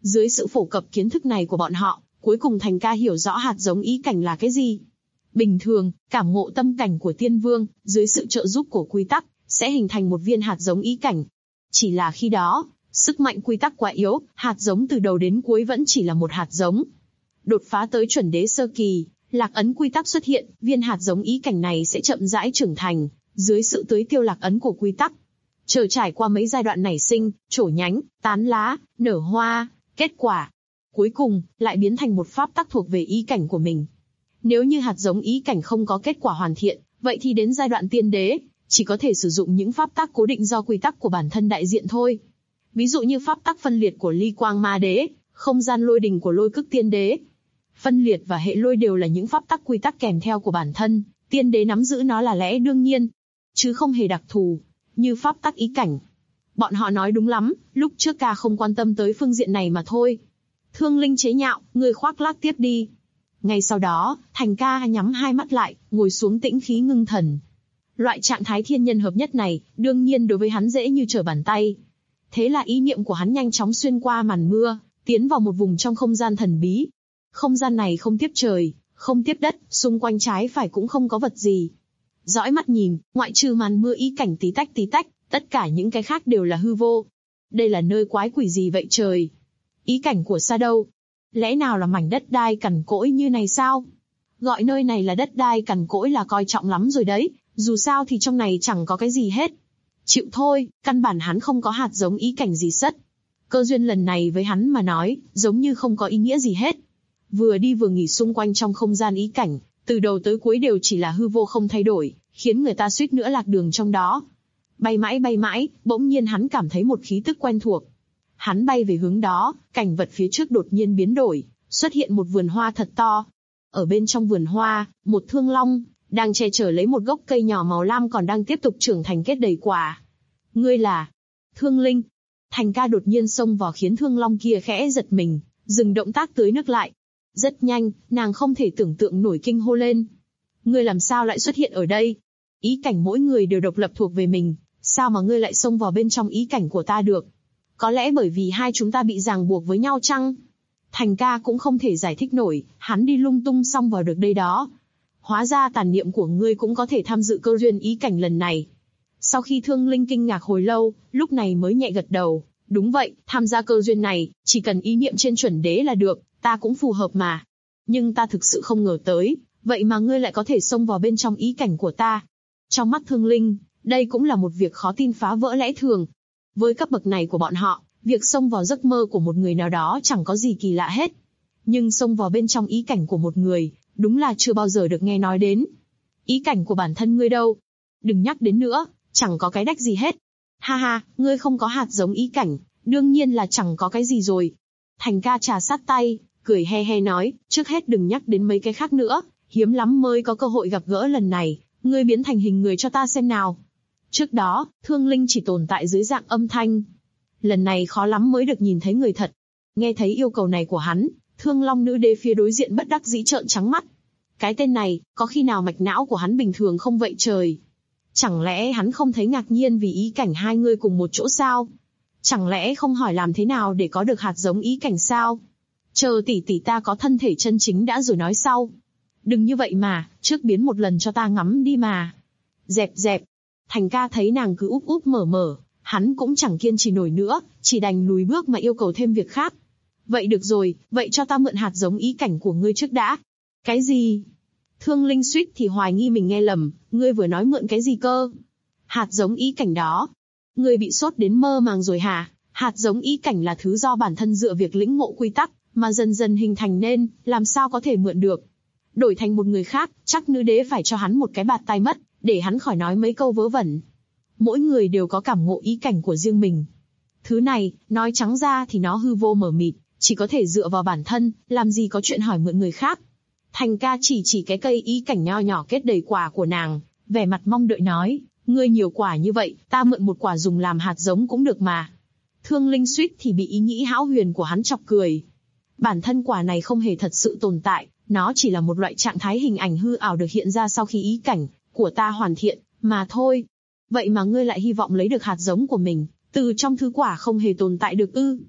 Dưới sự phổ cập kiến thức này của bọn họ, cuối cùng Thành Ca hiểu rõ hạt giống ý cảnh là cái gì. Bình thường, cảm ngộ tâm cảnh của tiên vương, dưới sự trợ giúp của quy tắc, sẽ hình thành một viên hạt giống ý cảnh. Chỉ là khi đó, sức mạnh quy tắc quá yếu, hạt giống từ đầu đến cuối vẫn chỉ là một hạt giống. Đột phá tới chuẩn đế sơ kỳ, lạc ấn quy tắc xuất hiện, viên hạt giống ý cảnh này sẽ chậm rãi trưởng thành, dưới sự tưới tiêu lạc ấn của quy tắc. Chờ trải qua mấy giai đoạn nảy sinh, trổ nhánh, tán lá, nở hoa, kết quả. Cuối cùng, lại biến thành một pháp tắc thuộc về ý cảnh của mình. Nếu như hạt giống ý cảnh không có kết quả hoàn thiện, vậy thì đến giai đoạn tiên đế, chỉ có thể sử dụng những pháp tắc cố định do quy tắc của bản thân đại diện thôi. Ví dụ như pháp tắc phân liệt của ly quang ma đế, không gian lôi đình của lôi cức tiên đế. Phân liệt và hệ lôi đều là những pháp tắc quy tắc kèm theo của bản thân, tiên đế nắm giữ nó là lẽ đương nhiên, chứ không hề đặc thù, như pháp tắc ý cảnh. Bọn họ nói đúng lắm, lúc trước ca không quan tâm tới phương diện này mà thôi. Thương Linh chế nhạo, ngươi khoác lác tiếp đi. Ngay sau đó, Thành Ca nhắm hai mắt lại, ngồi xuống tĩnh khí ngưng thần. Loại trạng thái thiên nhân hợp nhất này, đương nhiên đối với hắn dễ như trở bàn tay. Thế là ý niệm của hắn nhanh chóng xuyên qua màn mưa, tiến vào một vùng trong không gian thần bí. Không gian này không tiếp trời, không tiếp đất, xung quanh trái phải cũng không có vật gì. Dõi mắt nhìn, ngoại trừ màn mưa ý cảnh tí tách, tất cả những cái khác đều là hư vô. Đây là nơi quái quỷ gì vậy trời? Ý cảnh của Sa đâu? Lẽ nào là mảnh đất đai cằn cỗi như này sao? Gọi nơi này là đất đai cằn cỗi là coi trọng lắm rồi đấy, dù sao thì trong này chẳng có cái gì hết. Chịu thôi, căn bản hắn không có hạt giống ý cảnh gì sất. Cơ duyên lần này với hắn mà nói, giống như không có ý nghĩa gì hết. Vừa đi vừa nghỉ xung quanh trong không gian ý cảnh, từ đầu tới cuối đều chỉ là hư vô không thay đổi, khiến người ta suýt nữa lạc đường trong đó. Bay mãi, bỗng nhiên hắn cảm thấy một khí tức quen thuộc. Hắn bay về hướng đó, cảnh vật phía trước đột nhiên biến đổi, xuất hiện một vườn hoa thật to. Ở bên trong vườn hoa, một thương long, đang che chở lấy một gốc cây nhỏ màu lam còn đang tiếp tục trưởng thành kết đầy quả. Ngươi là Thương Linh. Thành Ca đột nhiên xông vào khiến thương long kia khẽ giật mình, dừng động tác tưới nước lại. Rất nhanh, nàng không thể tưởng tượng nổi kinh hô lên. Ngươi làm sao lại xuất hiện ở đây? Ý cảnh mỗi người đều độc lập thuộc về mình, sao mà ngươi lại xông vào bên trong ý cảnh của ta được? Có lẽ bởi vì hai chúng ta bị ràng buộc với nhau chăng? Thành Ca cũng không thể giải thích nổi, hắn đi lung tung xong vào được đây đó. Hóa ra tàn niệm của ngươi cũng có thể tham dự cơ duyên ý cảnh lần này. Sau khi Thương Linh kinh ngạc hồi lâu, lúc này mới nhẹ gật đầu. Đúng vậy, tham gia cơ duyên này, chỉ cần ý niệm trên chuẩn đế là được, ta cũng phù hợp mà. Nhưng ta thực sự không ngờ tới, vậy mà ngươi lại có thể xông vào bên trong ý cảnh của ta. Trong mắt Thương Linh, đây cũng là một việc khó tin phá vỡ lẽ thường. Với cấp bậc này của bọn họ, việc xông vào giấc mơ của một người nào đó chẳng có gì kỳ lạ hết. Nhưng xông vào bên trong ý cảnh của một người, đúng là chưa bao giờ được nghe nói đến. Ý cảnh của bản thân ngươi đâu? Đừng nhắc đến nữa, chẳng có cái đách gì hết. Ha ha, ngươi không có hạt giống ý cảnh, đương nhiên là chẳng có cái gì rồi. Thành Ca trà sát tay, cười he he nói, trước hết đừng nhắc đến mấy cái khác nữa, hiếm lắm mới có cơ hội gặp gỡ lần này, ngươi biến thành hình người cho ta xem nào. Trước đó, Thương Linh chỉ tồn tại dưới dạng âm thanh. Lần này khó lắm mới được nhìn thấy người thật. Nghe thấy yêu cầu này của hắn, Thương Long nữ đế phía đối diện bất đắc dĩ trợn trắng mắt. Cái tên này, có khi nào mạch não của hắn bình thường không vậy trời? Chẳng lẽ hắn không thấy ngạc nhiên vì ý cảnh hai người cùng một chỗ sao? Chẳng lẽ không hỏi làm thế nào để có được hạt giống ý cảnh sao? Chờ tỷ tỷ ta có thân thể chân chính đã rồi nói sau. Đừng như vậy mà, trước biến một lần cho ta ngắm đi mà. Dẹp. Thành Ca thấy nàng cứ úp mở, hắn cũng chẳng kiên trì nổi nữa, chỉ đành lùi bước mà yêu cầu thêm việc khác. Vậy được rồi, vậy cho ta mượn hạt giống ý cảnh của ngươi trước đã. Cái gì? Thương Linh suýt thì hoài nghi mình nghe lầm, ngươi vừa nói mượn cái gì cơ? Hạt giống ý cảnh đó. Ngươi bị sốt đến mơ màng rồi hả? Hạt giống ý cảnh là thứ do bản thân dựa việc lĩnh ngộ quy tắc, mà dần dần hình thành nên, làm sao có thể mượn được. Đổi thành một người khác, chắc nữ đế phải cho hắn một cái bạt tai mất, để hắn khỏi nói mấy câu vớ vẩn. Mỗi người đều có cảm ngộ ý cảnh của riêng mình. Thứ này, nói trắng ra thì nó hư vô mờ mịt, chỉ có thể dựa vào bản thân, làm gì có chuyện hỏi mượn người khác. Thành Ca chỉ cái cây ý cảnh nho nhỏ kết đầy quả của nàng, vẻ mặt mong đợi nói, ngươi nhiều quả như vậy, ta mượn một quả dùng làm hạt giống cũng được mà. Thương Linh suýt thì bị ý nghĩ hão huyền của hắn chọc cười. Bản thân quả này không hề thật sự tồn tại, nó chỉ là một loại trạng thái hình ảnh hư ảo được hiện ra sau khi ý cảnh của ta hoàn thiện, mà thôi. Vậy mà ngươi lại hy vọng lấy được hạt giống của mình, từ trong thứ quả không hề tồn tại được ư?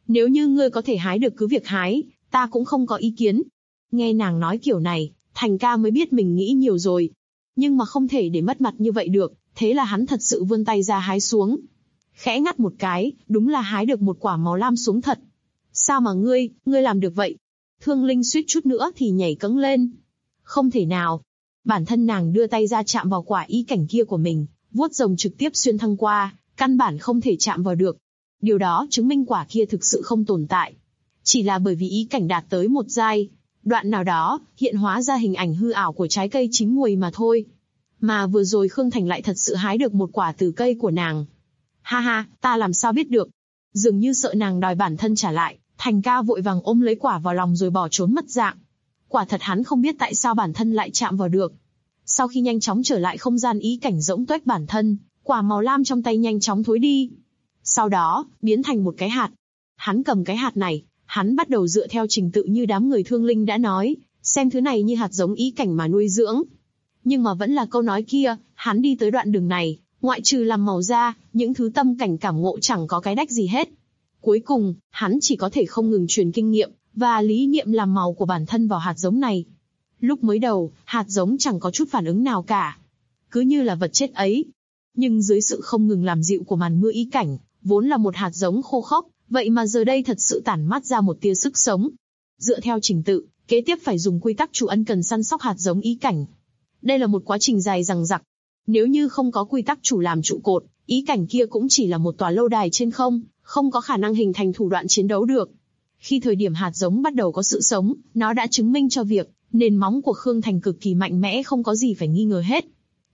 Nếu như ngươi có thể hái được cứ việc hái, ta cũng không có ý kiến. Nghe nàng nói kiểu này, Thành ca mới biết mình nghĩ nhiều rồi. Nhưng mà không thể để mất mặt như vậy được, thế là hắn thật sự vươn tay ra hái xuống. Khẽ ngắt một cái, đúng là hái được một quả màu lam xuống thật. Sao mà ngươi làm được vậy? Thương Linh suýt chút nữa thì nhảy cẫng lên. Không thể nào. Bản thân nàng đưa tay ra chạm vào quả ý cảnh kia của mình, vuốt rồng trực tiếp xuyên thăng qua, căn bản không thể chạm vào được. Điều đó chứng minh quả kia thực sự không tồn tại. Chỉ là bởi vì ý cảnh đạt tới một giai đoạn nào đó, hiện hóa ra hình ảnh hư ảo của trái cây chín mùi mà thôi. Mà vừa rồi Khương Thành lại thật sự hái được một quả từ cây của nàng. Ha ha, ta làm sao biết được? Dường như sợ nàng đòi bản thân trả lại, Thành ca vội vàng ôm lấy quả vào lòng rồi bỏ trốn mất dạng. Quả thật hắn không biết tại sao bản thân lại chạm vào được. Sau khi nhanh chóng trở lại không gian ý cảnh rỗng tuếch bản thân, quả màu lam trong tay nhanh chóng thối đi. Sau đó, biến thành một cái hạt. Hắn cầm cái hạt này, hắn bắt đầu dựa theo trình tự như đám người Thương Linh đã nói, xem thứ này như hạt giống ý cảnh mà nuôi dưỡng. Nhưng mà vẫn là câu nói kia, hắn đi tới đoạn đường này, ngoại trừ làm màu ra, những thứ tâm cảnh cảm ngộ chẳng có cái đách gì hết. Cuối cùng, hắn chỉ có thể không ngừng truyền kinh nghiệm và lý niệm làm màu của bản thân vào hạt giống này. Lúc mới đầu, hạt giống chẳng có chút phản ứng nào cả, cứ như là vật chết ấy. Nhưng dưới sự không ngừng làm dịu của màn mưa ý cảnh, vốn là một hạt giống khô khốc, vậy mà giờ đây thật sự tản mát ra một tia sức sống. Dựa theo trình tự, kế tiếp phải dùng quy tắc chủ ân cần săn sóc hạt giống ý cảnh. Đây là một quá trình dài dằng dặc. Nếu như không có quy tắc chủ làm trụ cột, ý cảnh kia cũng chỉ là một tòa lâu đài trên không, không có khả năng hình thành thủ đoạn chiến đấu được. Khi thời điểm hạt giống bắt đầu có sự sống, nó đã chứng minh cho việc nền móng của Khương Thành cực kỳ mạnh mẽ, không có gì phải nghi ngờ hết.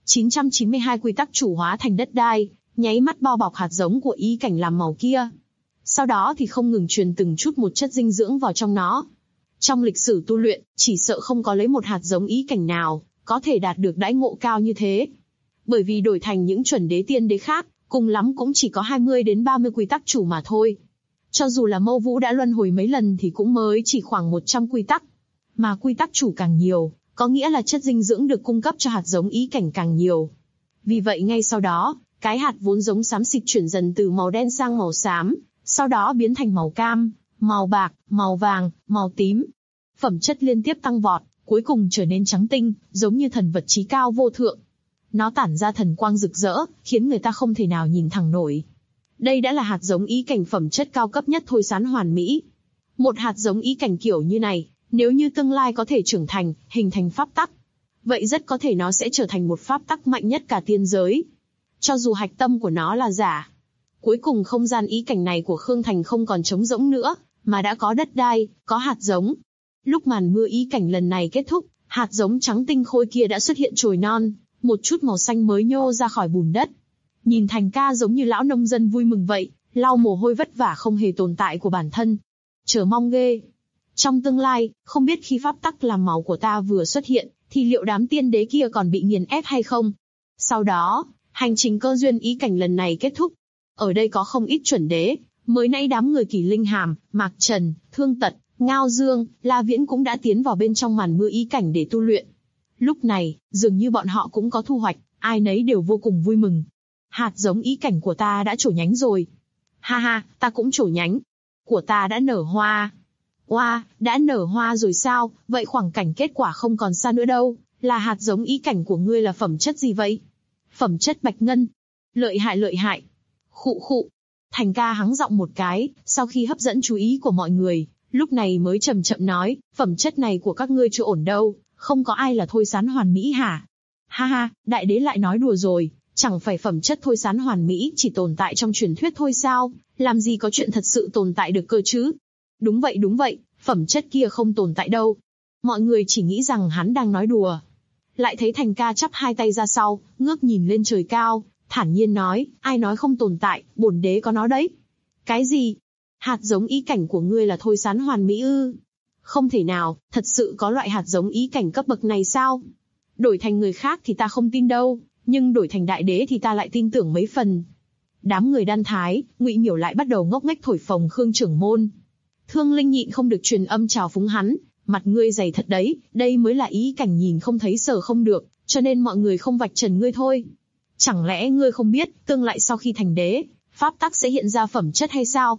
992 quy tắc chủ hóa thành đất đai, nháy mắt bao bọc hạt giống của ý cảnh làm màu kia. Sau đó thì không ngừng truyền từng chút một chất dinh dưỡng vào trong nó. Trong lịch sử tu luyện, chỉ sợ không có lấy một hạt giống ý cảnh nào có thể đạt được đãi ngộ cao như thế. Bởi vì đổi thành những chuẩn đế tiên đế khác, cùng lắm cũng chỉ có 20 đến 30 quy tắc chủ mà thôi. Cho dù là Mâu Vũ đã luân hồi mấy lần thì cũng mới chỉ khoảng 100 quy tắc. Mà quy tắc chủ càng nhiều, có nghĩa là chất dinh dưỡng được cung cấp cho hạt giống ý cảnh càng nhiều. Vì vậy ngay sau đó, cái hạt vốn giống xám xịt chuyển dần từ màu đen sang màu xám, sau đó biến thành màu cam, màu bạc, màu vàng, màu tím. Phẩm chất liên tiếp tăng vọt, cuối cùng trở nên trắng tinh, giống như thần vật chí cao vô thượng. Nó tản ra thần quang rực rỡ, khiến người ta không thể nào nhìn thẳng nổi. Đây đã là hạt giống ý cảnh phẩm chất cao cấp nhất thôi sán hoàn mỹ. Một hạt giống ý cảnh kiểu như này, nếu như tương lai có thể trưởng thành, hình thành pháp tắc, vậy rất có thể nó sẽ trở thành một pháp tắc mạnh nhất cả tiên giới. Cho dù hạch tâm của nó là giả. Cuối cùng không gian ý cảnh này của Khương Thành không còn trống rỗng nữa, mà đã có đất đai, có hạt giống. Lúc màn mưa ý cảnh lần này kết thúc, hạt giống trắng tinh khôi kia đã xuất hiện chồi non, một chút màu xanh mới nhô ra khỏi bùn đất. Nhìn Thành ca giống như lão nông dân vui mừng vậy, lau mồ hôi vất vả không hề tồn tại của bản thân. Chờ mong ghê. Trong tương lai, không biết khi pháp tắc làm màu của ta vừa xuất hiện, thì liệu đám tiên đế kia còn bị nghiền ép hay không? Sau đó, hành trình cơ duyên ý cảnh lần này kết thúc. Ở đây có không ít chuẩn đế, mới nãy đám người Kỳ Linh Hàm, Mạc Trần, Thương Tật, Ngao Dương, La Viễn cũng đã tiến vào bên trong màn mưa ý cảnh để tu luyện. Lúc này, dường như bọn họ cũng có thu hoạch, ai nấy đều vô cùng vui mừng. Hạt giống ý cảnh của ta đã trổ nhánh rồi. Ha ha, ta cũng trổ nhánh. Của ta đã nở hoa. Oa, đã nở hoa rồi sao, vậy khoảng cảnh kết quả không còn xa nữa đâu. Là hạt giống ý cảnh của ngươi là phẩm chất gì vậy? Phẩm chất bạch ngân. Lợi hại lợi hại. Khụ khụ. Thành ca hắng giọng một cái, sau khi hấp dẫn chú ý của mọi người, lúc này mới chậm chậm nói, phẩm chất này của các ngươi chưa ổn đâu, không có ai là thôi sán hoàn mỹ hả? Ha ha, đại đế lại nói đùa rồi, chẳng phải phẩm chất thôi sán hoàn mỹ chỉ tồn tại trong truyền thuyết thôi sao, làm gì có chuyện thật sự tồn tại được cơ chứ? Đúng vậy, phẩm chất kia không tồn tại đâu. Mọi người chỉ nghĩ rằng hắn đang nói đùa. Lại thấy Thành ca chắp hai tay ra sau, ngước nhìn lên trời cao, thản nhiên nói, ai nói không tồn tại, bổn đế có nó đấy. Cái gì? Hạt giống ý cảnh của ngươi là thôi sán hoàn mỹ ư? Không thể nào, thật sự có loại hạt giống ý cảnh cấp bậc này sao? Đổi thành người khác thì ta không tin đâu, nhưng đổi thành đại đế thì ta lại tin tưởng mấy phần. Đám người Đan Thái, Ngụy Miểu lại bắt đầu ngốc nghếch thổi phồng Khương trưởng môn. Thương Linh nhịn không được truyền âm chào phúng hắn, mặt ngươi dày thật đấy, đây mới là ý cảnh nhìn không thấy sờ không được, cho nên mọi người không vạch trần ngươi thôi. Chẳng lẽ ngươi không biết, tương lai sau khi thành đế, pháp tắc sẽ hiện ra phẩm chất hay sao?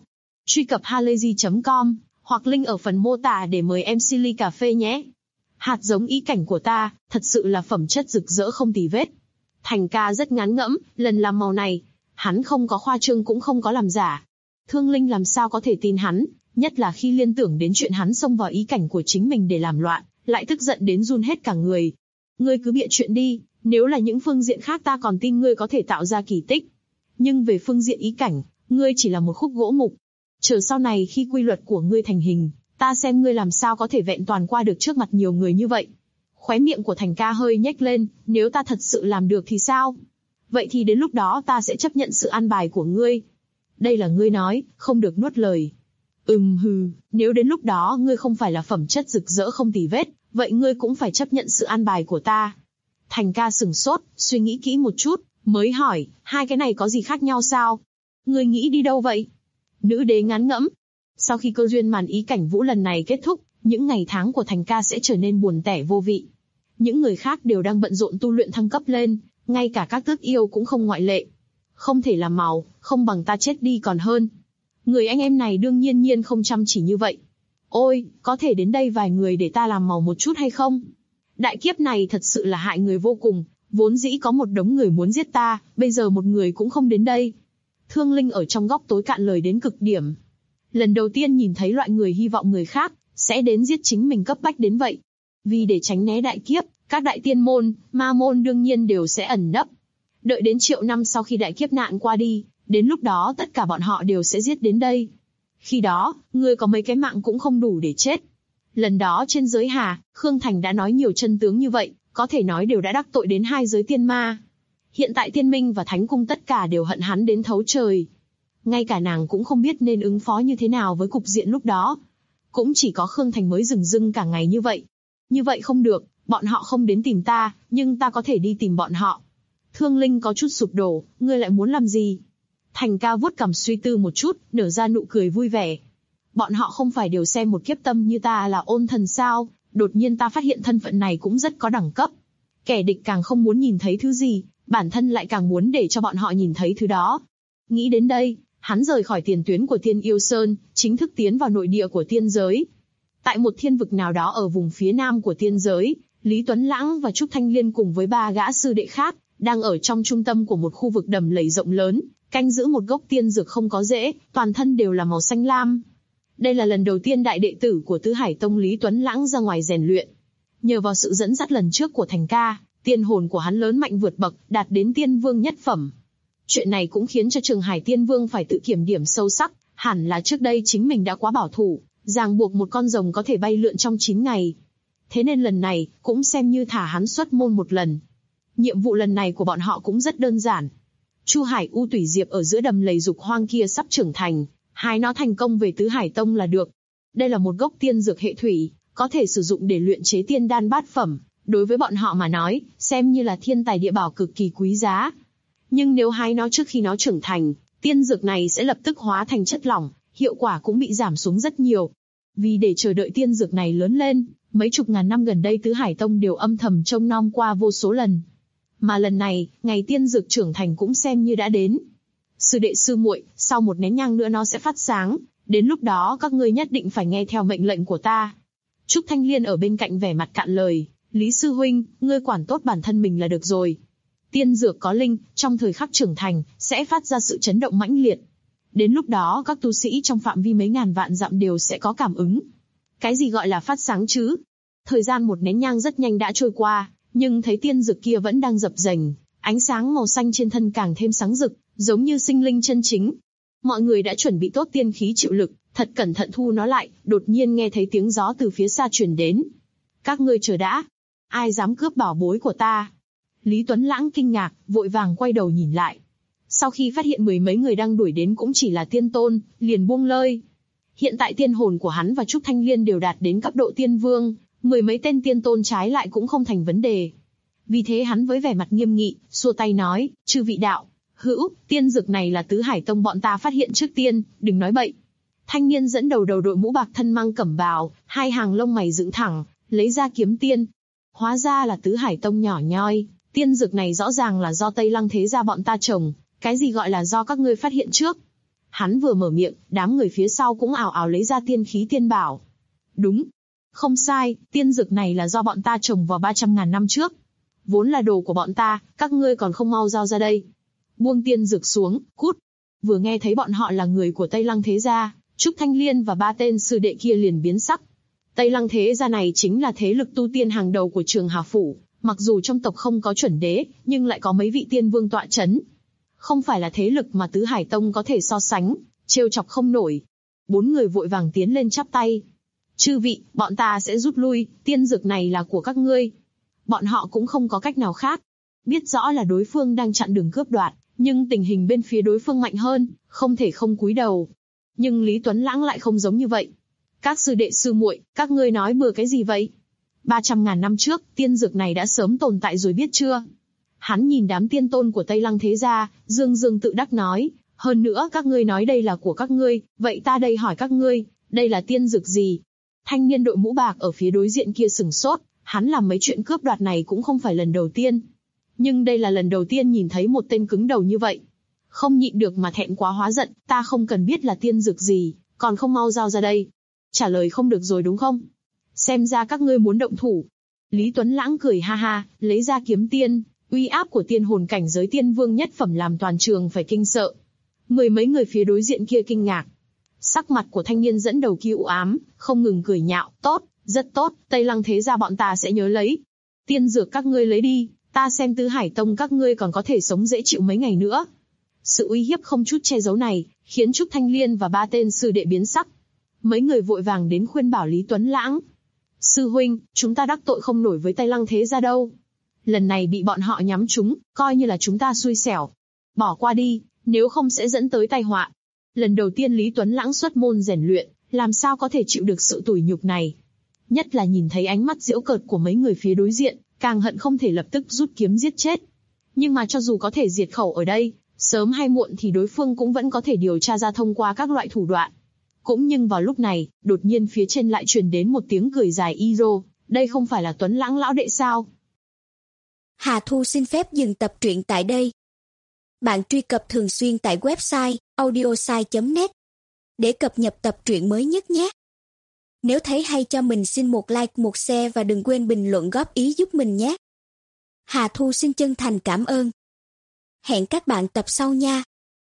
Truy cập halayzi.com hoặc link ở phần mô tả để mời em Silly cà phê nhé. Hạt giống ý cảnh của ta, thật sự là phẩm chất rực rỡ không tì vết. Thành ca rất ngán ngẫm, lần làm màu này, hắn không có khoa trương cũng không có làm giả. Thương Linh làm sao có thể tin hắn, nhất là khi liên tưởng đến chuyện hắn xông vào ý cảnh của chính mình để làm loạn, lại tức giận đến run hết cả người. Ngươi cứ bịa chuyện đi, nếu là những phương diện khác ta còn tin ngươi có thể tạo ra kỳ tích. Nhưng về phương diện ý cảnh, ngươi chỉ là một khúc gỗ mục. Chờ sau này khi quy luật của ngươi thành hình, ta xem ngươi làm sao có thể vẹn toàn qua được trước mặt nhiều người như vậy. Khóe miệng của Thành ca hơi nhếch lên, nếu ta thật sự làm được thì sao? Vậy thì đến lúc đó ta sẽ chấp nhận sự an bài của ngươi. Đây là ngươi nói, không được nuốt lời. Nếu đến lúc đó ngươi không phải là phẩm chất rực rỡ không tì vết, vậy ngươi cũng phải chấp nhận sự an bài của ta. Thành ca sửng sốt, suy nghĩ kỹ một chút, mới hỏi, hai cái này có gì khác nhau sao? Ngươi nghĩ đi đâu vậy? Nữ đế ngán ngẫm. Sau khi cơ duyên màn ý cảnh vũ lần này kết thúc, những ngày tháng của Thành ca sẽ trở nên buồn tẻ vô vị. Những người khác đều đang bận rộn tu luyện thăng cấp lên, ngay cả các tước yêu cũng không ngoại lệ. Không thể làm màu, không bằng ta chết đi còn hơn. Người anh em này đương nhiên không chăm chỉ như vậy. Ôi, có thể đến đây vài người để ta làm màu một chút hay không? Đại kiếp này thật sự là hại người vô cùng, vốn dĩ có một đống người muốn giết ta, bây giờ một người cũng không đến đây. Thương Linh ở trong góc tối cạn lời đến cực điểm. Lần đầu tiên nhìn thấy loại người hy vọng người khác sẽ đến giết chính mình cấp bách đến vậy. Vì để tránh né đại kiếp, các đại tiên môn, ma môn đương nhiên đều sẽ ẩn nấp. Đợi đến triệu năm sau khi đại kiếp nạn qua đi, đến lúc đó tất cả bọn họ đều sẽ giết đến đây. Khi đó, ngươi có mấy cái mạng cũng không đủ để chết. Lần đó trên giới Hà, Khương Thành đã nói nhiều chân tướng như vậy, có thể nói đều đã đắc tội đến hai giới tiên ma. Hiện tại Tiên Minh và Thánh Cung tất cả đều hận hắn đến thấu trời. Ngay cả nàng cũng không biết nên ứng phó như thế nào với cục diện lúc đó. Cũng chỉ có Khương Thành mới dửng dưng cả ngày như vậy. Như vậy không được, bọn họ không đến tìm ta, nhưng ta có thể đi tìm bọn họ. Thương Linh có chút sụp đổ, ngươi lại muốn làm gì? Thành ca vuốt cằm suy tư một chút, nở ra nụ cười vui vẻ. Bọn họ không phải đều xem một kiếp tâm như ta là ôn thần sao, đột nhiên ta phát hiện thân phận này cũng rất có đẳng cấp. Kẻ địch càng không muốn nhìn thấy thứ gì, bản thân lại càng muốn để cho bọn họ nhìn thấy thứ đó. Nghĩ đến đây, hắn rời khỏi tiền tuyến của Tiên Yêu Sơn, chính thức tiến vào nội địa của tiên giới. Tại một thiên vực nào đó ở vùng phía nam của tiên giới, Lý Tuấn Lãng và Trúc Thanh Liên cùng với ba gã sư đệ khác, đang ở trong trung tâm của một khu vực đầm lầy rộng lớn, canh giữ một gốc tiên dược không có rễ, toàn thân đều là màu xanh lam. Đây là lần đầu tiên đại đệ tử của Tứ Hải Tông Lý Tuấn Lãng ra ngoài rèn luyện. Nhờ vào sự dẫn dắt lần trước của Thành ca, tiên hồn của hắn lớn mạnh vượt bậc, đạt đến tiên vương nhất phẩm. Chuyện này cũng khiến cho Trường Hải Tiên Vương phải tự kiểm điểm sâu sắc, hẳn là trước đây chính mình đã quá bảo thủ, ràng buộc một con rồng có thể bay lượn trong 9 ngày. Thế nên lần này, cũng xem như thả hắn xuất môn một lần. Nhiệm vụ lần này của bọn họ cũng rất đơn giản. Chu Hải U Tủy Diệp ở giữa đầm lầy dục hoang kia sắp trưởng thành, hái nó thành công về Tứ Hải Tông là được. Đây là một gốc tiên dược hệ thủy, có thể sử dụng để luyện chế tiên đan bát phẩm, đối với bọn họ mà nói, xem như là thiên tài địa bảo cực kỳ quý giá. Nhưng nếu hái nó trước khi nó trưởng thành, tiên dược này sẽ lập tức hóa thành chất lỏng, hiệu quả cũng bị giảm xuống rất nhiều. Vì để chờ đợi tiên dược này lớn lên, mấy chục ngàn năm gần đây Tứ Hải Tông đều âm thầm trông nom qua vô số lần. Mà lần này, ngày tiên dược trưởng thành cũng xem như đã đến. Sư đệ sư muội, sau một nén nhang nữa nó sẽ phát sáng, đến lúc đó các ngươi nhất định phải nghe theo mệnh lệnh của ta. Trúc Thanh Liên ở bên cạnh vẻ mặt cạn lời, Lý sư huynh, ngươi quản tốt bản thân mình là được rồi. Tiên dược có linh, trong thời khắc trưởng thành, sẽ phát ra sự chấn động mãnh liệt. Đến lúc đó các tu sĩ trong phạm vi mấy ngàn vạn dặm đều sẽ có cảm ứng. Cái gì gọi là phát sáng chứ? Thời gian một nén nhang rất nhanh đã trôi qua, nhưng thấy tiên dược kia vẫn đang dập dềnh, ánh sáng màu xanh trên thân càng thêm sáng rực, giống như sinh linh chân chính. Mọi người đã chuẩn bị tốt tiên khí chịu lực, thật cẩn thận thu nó lại, đột nhiên nghe thấy tiếng gió từ phía xa truyền đến. Các ngươi chờ đã, ai dám cướp bảo bối của ta? Lý Tuấn Lãng kinh ngạc, vội vàng quay đầu nhìn lại. Sau khi phát hiện mười mấy người đang đuổi đến cũng chỉ là tiên tôn, liền buông lơi. Hiện tại tiên hồn của hắn và Trúc Thanh Liên đều đạt đến cấp độ tiên vương, mười mấy tên tiên tôn trái lại cũng không thành vấn đề. Vì thế hắn với vẻ mặt nghiêm nghị, xua tay nói, chư vị đạo hữu, tiên dược này là Tứ Hải Tông bọn ta phát hiện trước tiên, đừng nói bậy. Thanh niên dẫn đầu đội mũ bạc thân mang cẩm bào, hai hàng lông mày dựng thẳng, lấy ra kiếm tiên. Hóa ra là Tứ Hải Tông nhỏ nhoi, tiên dược này rõ ràng là do Tây Lăng thế gia bọn ta trồng, cái gì gọi là do các ngươi phát hiện trước? Hắn vừa mở miệng, đám người phía sau cũng ào ào lấy ra tiên khí tiên bảo. Đúng. Không sai, tiên dược này là do bọn ta trồng vào 300.000 năm trước. Vốn là đồ của bọn ta, các ngươi còn không mau giao ra đây. Buông tiên dược xuống, cút. Vừa nghe thấy bọn họ là người của Tây Lăng thế gia, Trúc Thanh Liên và 3 tên sư đệ kia liền biến sắc. Tây Lăng thế gia này chính là thế lực tu tiên hàng đầu của Trường Hà Phủ, mặc dù trong tộc không có chuẩn đế, nhưng lại có mấy vị tiên vương tọa chấn. Không phải là thế lực mà Tứ Hải Tông có thể so sánh, trêu chọc không nổi. 4 người vội vàng tiến lên chắp tay. Chư vị, bọn ta sẽ rút lui, tiên dược này là của các ngươi. Bọn họ cũng không có cách nào khác. Biết rõ là đối phương đang chặn đường cướp đoạt, nhưng tình hình bên phía đối phương mạnh hơn, không thể không cúi đầu. Nhưng Lý Tuấn Lãng lại không giống như vậy. Các sư đệ sư muội, các ngươi nói bừa cái gì vậy? 300.000 năm trước, tiên dược này đã sớm tồn tại rồi biết chưa? Hắn nhìn đám tiên tôn của Tây Lăng thế gia, dương dương tự đắc nói, hơn nữa các ngươi nói đây là của các ngươi, vậy ta đây hỏi các ngươi, đây là tiên dược gì? Thanh niên đội mũ bạc ở phía đối diện kia sừng sốt, hắn làm mấy chuyện cướp đoạt này cũng không phải lần đầu tiên. Nhưng đây là lần đầu tiên nhìn thấy một tên cứng đầu như vậy. Không nhịn được mà thẹn quá hóa giận, ta không cần biết là tiên dược gì, còn không mau giao ra đây. Trả lời không được rồi đúng không? Xem ra các ngươi muốn động thủ. Lý Tuấn Lãng cười ha ha, lấy ra kiếm tiên, uy áp của tiên hồn cảnh giới tiên vương nhất phẩm làm toàn trường phải kinh sợ. Mười mấy người phía đối diện kia kinh ngạc. Sắc mặt của thanh niên dẫn đầu kia u ám, không ngừng cười nhạo, tốt, rất tốt, Tây Lăng thế gia bọn ta sẽ nhớ lấy. Tiên dược các ngươi lấy đi, ta xem Tứ Hải Tông các ngươi còn có thể sống dễ chịu mấy ngày nữa. Sự uy hiếp không chút che giấu này, khiến Trúc Thanh Liên và 3 tên sư đệ biến sắc. Mấy người vội vàng đến khuyên bảo Lý Tuấn Lãng. Sư huynh, chúng ta đắc tội không nổi với Tây Lăng thế gia đâu. Lần này bị bọn họ nhắm trúng, coi như là chúng ta xui xẻo. Bỏ qua đi, nếu không sẽ dẫn tới tai họa. Lần đầu tiên Lý Tuấn Lãng xuất môn rèn luyện, làm sao có thể chịu được sự tủi nhục này. Nhất là nhìn thấy ánh mắt giễu cợt của mấy người phía đối diện, càng hận không thể lập tức rút kiếm giết chết. Nhưng mà cho dù có thể diệt khẩu ở đây, sớm hay muộn thì đối phương cũng vẫn có thể điều tra ra thông qua các loại thủ đoạn. Cũng nhưng vào lúc này, đột nhiên phía trên lại truyền đến một tiếng cười dài y rô, đây không phải là Tuấn Lãng lão đệ sao? Hà Thu xin phép dừng tập truyện tại đây. Bạn truy cập thường xuyên tại website audiosai.net để cập nhật tập truyện mới nhất nhé. Nếu thấy hay cho mình xin một like, một share và đừng quên bình luận góp ý giúp mình nhé. Hà Thu xin chân thành cảm ơn. Hẹn các bạn tập sau nha.